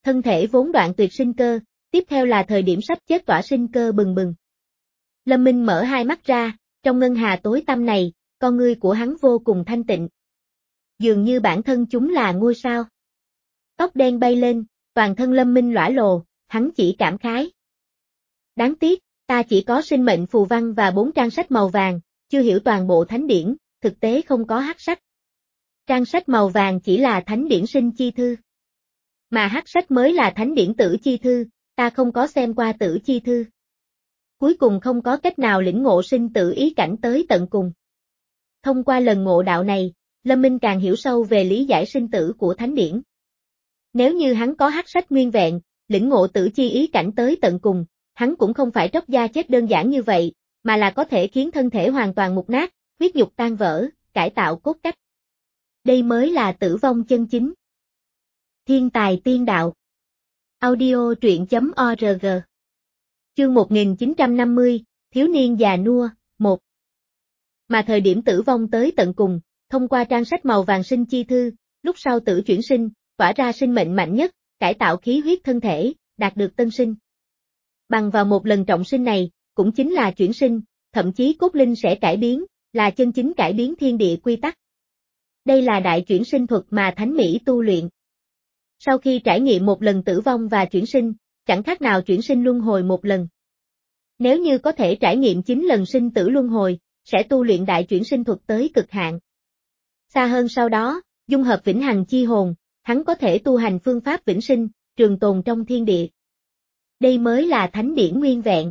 Thân thể vốn đoạn tuyệt sinh cơ, tiếp theo là thời điểm sắp chết tỏa sinh cơ bừng bừng. Lâm Minh mở hai mắt ra, trong ngân hà tối tăm này, con ngươi của hắn vô cùng thanh tịnh. Dường như bản thân chúng là ngôi sao. Tóc đen bay lên, toàn thân Lâm Minh lõa lồ, hắn chỉ cảm khái. Đáng tiếc, ta chỉ có sinh mệnh phù văn và bốn trang sách màu vàng, chưa hiểu toàn bộ thánh điển, thực tế không có hắc sách. Trang sách màu vàng chỉ là thánh điển sinh chi thư. Mà hắc sách mới là thánh điển tử chi thư, ta không có xem qua tử chi thư. Cuối cùng không có cách nào lĩnh ngộ sinh tử ý cảnh tới tận cùng. Thông qua lần ngộ đạo này, Lâm Minh càng hiểu sâu về lý giải sinh tử của thánh điển. Nếu như hắn có hắc sách nguyên vẹn, lĩnh ngộ tử chi ý cảnh tới tận cùng, hắn cũng không phải tróc da chết đơn giản như vậy, mà là có thể khiến thân thể hoàn toàn mục nát, huyết nhục tan vỡ, cải tạo cốt cách. Đây mới là tử vong chân chính. Thiên tài tiên đạo. Audio truyện chấm org. Chương một nghìn chín trăm năm mươi, Thiếu niên già nua, một. Mà thời điểm tử vong tới tận cùng, thông qua trang sách màu vàng sinh chi thư, lúc sau tử chuyển sinh, tỏa ra sinh mệnh mạnh nhất, cải tạo khí huyết thân thể, đạt được tân sinh. Bằng vào một lần trọng sinh này, cũng chính là chuyển sinh, thậm chí cốt linh sẽ cải biến, là chân chính cải biến thiên địa quy tắc. Đây là đại chuyển sinh thuật mà Thánh Mỹ tu luyện. Sau khi trải nghiệm một lần tử vong và chuyển sinh, chẳng khác nào chuyển sinh luân hồi một lần. Nếu như có thể trải nghiệm chín lần sinh tử luân hồi, sẽ tu luyện đại chuyển sinh thuật tới cực hạn. Xa hơn sau đó, dung hợp vĩnh hằng chi hồn, hắn có thể tu hành phương pháp vĩnh sinh, trường tồn trong thiên địa. Đây mới là thánh điển nguyên vẹn.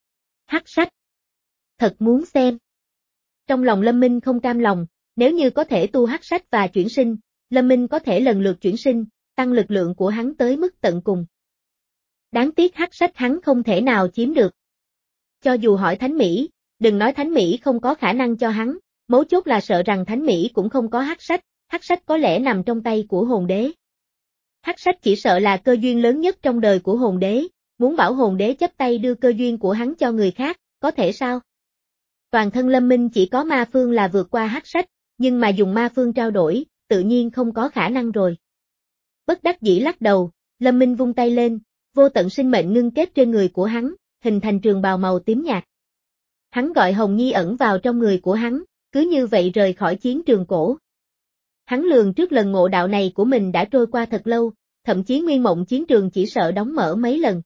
Hắc sách. Thật muốn xem. Trong lòng Lâm Minh không cam lòng, nếu như có thể tu hắc sách và chuyển sinh, Lâm Minh có thể lần lượt chuyển sinh, tăng lực lượng của hắn tới mức tận cùng. Đáng tiếc hắc sách hắn không thể nào chiếm được. Cho dù hỏi Thánh Mỹ, đừng nói Thánh Mỹ không có khả năng cho hắn, mấu chốt là sợ rằng Thánh Mỹ cũng không có hắc sách, hắc sách có lẽ nằm trong tay của hồn đế. Hắc sách chỉ sợ là cơ duyên lớn nhất trong đời của hồn đế, muốn bảo hồn đế chấp tay đưa cơ duyên của hắn cho người khác, có thể sao? Toàn thân Lâm Minh chỉ có ma phương là vượt qua hắc sách, nhưng mà dùng ma phương trao đổi, tự nhiên không có khả năng rồi. Bất đắc dĩ lắc đầu, Lâm Minh vung tay lên, vô tận sinh mệnh ngưng kết trên người của hắn, hình thành trường bào màu tím nhạt. Hắn gọi Hồng Nhi ẩn vào trong người của hắn, cứ như vậy rời khỏi chiến trường cổ. Hắn lường trước lần ngộ đạo này của mình đã trôi qua thật lâu, thậm chí nguyên mộng chiến trường chỉ sợ đóng mở mấy lần.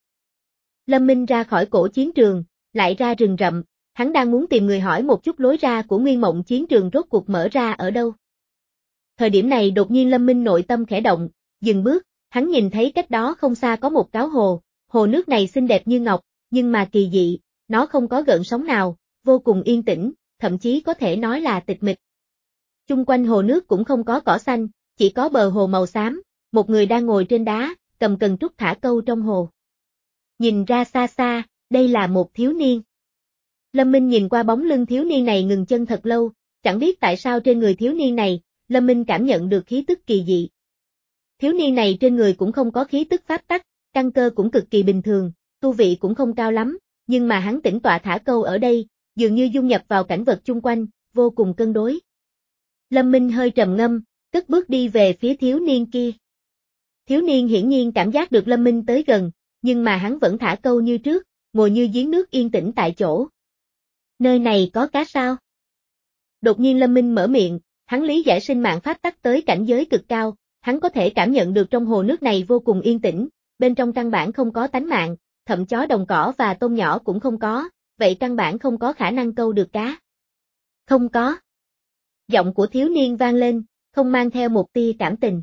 Lâm Minh ra khỏi cổ chiến trường, lại ra rừng rậm, hắn đang muốn tìm người hỏi một chút lối ra của nguyên mộng chiến trường rốt cuộc mở ra ở đâu. Thời điểm này đột nhiên Lâm Minh nội tâm khẽ động, dừng bước, hắn nhìn thấy cách đó không xa có một cáo hồ, hồ nước này xinh đẹp như ngọc, nhưng mà kỳ dị, nó không có gợn sóng nào, vô cùng yên tĩnh, thậm chí có thể nói là tịch mịch. Chung quanh hồ nước cũng không có cỏ xanh, chỉ có bờ hồ màu xám, một người đang ngồi trên đá, cầm cần trúc thả câu trong hồ. Nhìn ra xa xa, đây là một thiếu niên. Lâm Minh nhìn qua bóng lưng thiếu niên này ngừng chân thật lâu, chẳng biết tại sao trên người thiếu niên này, Lâm Minh cảm nhận được khí tức kỳ dị. Thiếu niên này trên người cũng không có khí tức pháp tắc, căn cơ cũng cực kỳ bình thường, tu vị cũng không cao lắm, nhưng mà hắn tĩnh tọa thả câu ở đây, dường như dung nhập vào cảnh vật chung quanh, vô cùng cân đối. Lâm Minh hơi trầm ngâm, cất bước đi về phía thiếu niên kia. Thiếu niên hiển nhiên cảm giác được Lâm Minh tới gần, nhưng mà hắn vẫn thả câu như trước, ngồi như giếng nước yên tĩnh tại chỗ. Nơi này có cá sao? Đột nhiên Lâm Minh mở miệng, hắn lý giải sinh mạng pháp tắc tới cảnh giới cực cao, hắn có thể cảm nhận được trong hồ nước này vô cùng yên tĩnh, bên trong căn bản không có tánh mạng, thậm chó đồng cỏ và tôm nhỏ cũng không có, vậy căn bản không có khả năng câu được cá. Không có. Giọng của thiếu niên vang lên, không mang theo một tia cảm tình.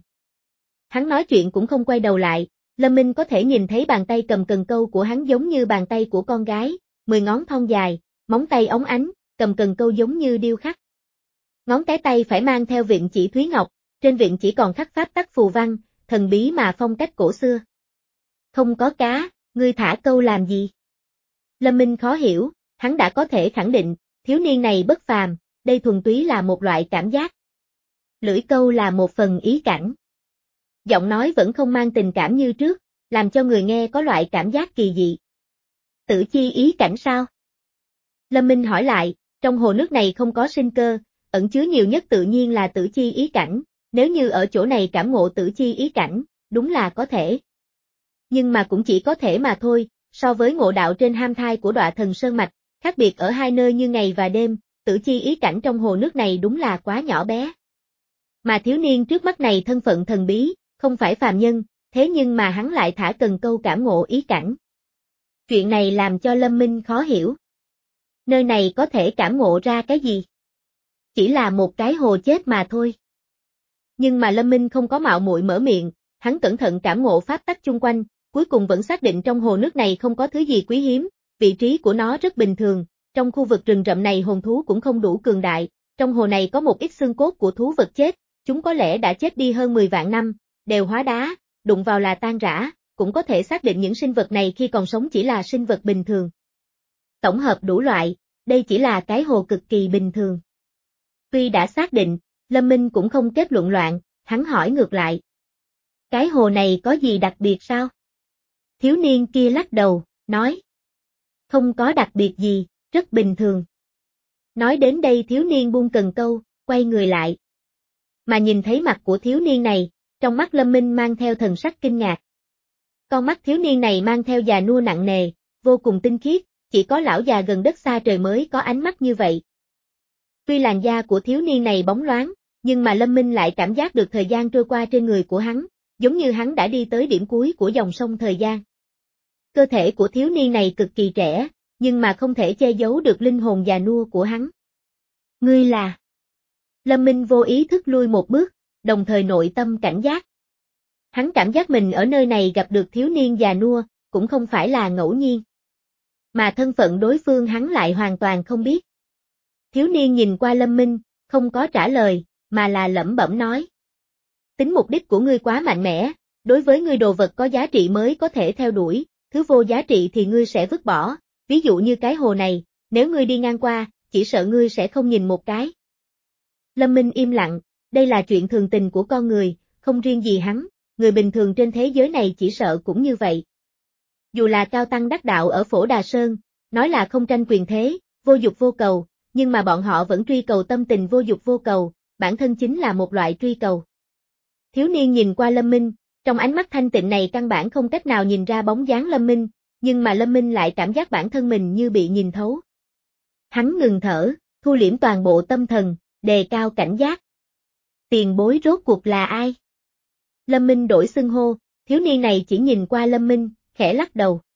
Hắn nói chuyện cũng không quay đầu lại, Lâm Minh có thể nhìn thấy bàn tay cầm cần câu của hắn giống như bàn tay của con gái, mười ngón thon dài, móng tay óng ánh, cầm cần câu giống như điêu khắc. Ngón cái tay phải mang theo vịn chỉ thúy ngọc, trên vịn chỉ còn khắc pháp tắc phù văn, thần bí mà phong cách cổ xưa. Không có cá, ngươi thả câu làm gì? Lâm Minh khó hiểu, hắn đã có thể khẳng định, thiếu niên này bất phàm, đây thuần túy là một loại cảm giác. Lưỡi câu là một phần ý cảnh. Giọng nói vẫn không mang tình cảm như trước, làm cho người nghe có loại cảm giác kỳ dị. Tử chi ý cảnh sao? Lâm Minh hỏi lại, trong hồ nước này không có sinh cơ, ẩn chứa nhiều nhất tự nhiên là tử chi ý cảnh, nếu như ở chỗ này cảm ngộ tử chi ý cảnh, đúng là có thể. Nhưng mà cũng chỉ có thể mà thôi, so với ngộ đạo trên ham thai của Đọa Thần Sơn Mạch, khác biệt ở hai nơi như ngày và đêm, tử chi ý cảnh trong hồ nước này đúng là quá nhỏ bé. Mà thiếu niên trước mắt này thân phận thần bí, không phải phàm nhân, thế nhưng mà hắn lại thả cần câu cảm ngộ ý cảnh. Chuyện này làm cho Lâm Minh khó hiểu. Nơi này có thể cảm ngộ ra cái gì? Chỉ là một cái hồ chết mà thôi. Nhưng mà Lâm Minh không có mạo muội mở miệng, hắn cẩn thận cảm ngộ pháp tắc chung quanh, cuối cùng vẫn xác định trong hồ nước này không có thứ gì quý hiếm, vị trí của nó rất bình thường, trong khu vực rừng rậm này hồn thú cũng không đủ cường đại, trong hồ này có một ít xương cốt của thú vật chết, chúng có lẽ đã chết đi hơn mười vạn năm, đều hóa đá, đụng vào là tan rã, cũng có thể xác định những sinh vật này khi còn sống chỉ là sinh vật bình thường. Tổng hợp đủ loại, đây chỉ là cái hồ cực kỳ bình thường. Tuy đã xác định, Lâm Minh cũng không kết luận loạn, hắn hỏi ngược lại. Cái hồ này có gì đặc biệt sao? Thiếu niên kia lắc đầu, nói. Không có đặc biệt gì, rất bình thường. Nói đến đây thiếu niên buông cần câu, quay người lại. Mà nhìn thấy mặt của thiếu niên này, trong mắt Lâm Minh mang theo thần sắc kinh ngạc. Con mắt thiếu niên này mang theo già nua nặng nề, vô cùng tinh khiết, chỉ có lão già gần đất xa trời mới có ánh mắt như vậy. Tuy làn da của thiếu niên này bóng loáng, nhưng mà Lâm Minh lại cảm giác được thời gian trôi qua trên người của hắn, giống như hắn đã đi tới điểm cuối của dòng sông thời gian. Cơ thể của thiếu niên này cực kỳ trẻ, nhưng mà không thể che giấu được linh hồn già nua của hắn. Ngươi là... Lâm Minh vô ý thức lui một bước, đồng thời nội tâm cảnh giác. Hắn cảm giác mình ở nơi này gặp được thiếu niên già nua, cũng không phải là ngẫu nhiên. Mà thân phận đối phương hắn lại hoàn toàn không biết. Thiếu niên nhìn qua Lâm Minh, không có trả lời, mà là lẩm bẩm nói. Tính mục đích của ngươi quá mạnh mẽ, đối với ngươi đồ vật có giá trị mới có thể theo đuổi, thứ vô giá trị thì ngươi sẽ vứt bỏ, ví dụ như cái hồ này, nếu ngươi đi ngang qua, chỉ sợ ngươi sẽ không nhìn một cái. Lâm Minh im lặng, đây là chuyện thường tình của con người, không riêng gì hắn, người bình thường trên thế giới này chỉ sợ cũng như vậy. Dù là cao tăng đắc đạo ở Phổ Đà Sơn, nói là không tranh quyền thế, vô dục vô cầu, nhưng mà bọn họ vẫn truy cầu tâm tình vô dục vô cầu, bản thân chính là một loại truy cầu. Thiếu niên nhìn qua Lâm Minh, trong ánh mắt thanh tịnh này căn bản không cách nào nhìn ra bóng dáng Lâm Minh, nhưng mà Lâm Minh lại cảm giác bản thân mình như bị nhìn thấu. Hắn ngừng thở, thu liễm toàn bộ tâm thần, đề cao cảnh giác. Tiền bối rốt cuộc là ai? Lâm Minh đổi xưng hô, thiếu niên này chỉ nhìn qua Lâm Minh, khẽ lắc đầu.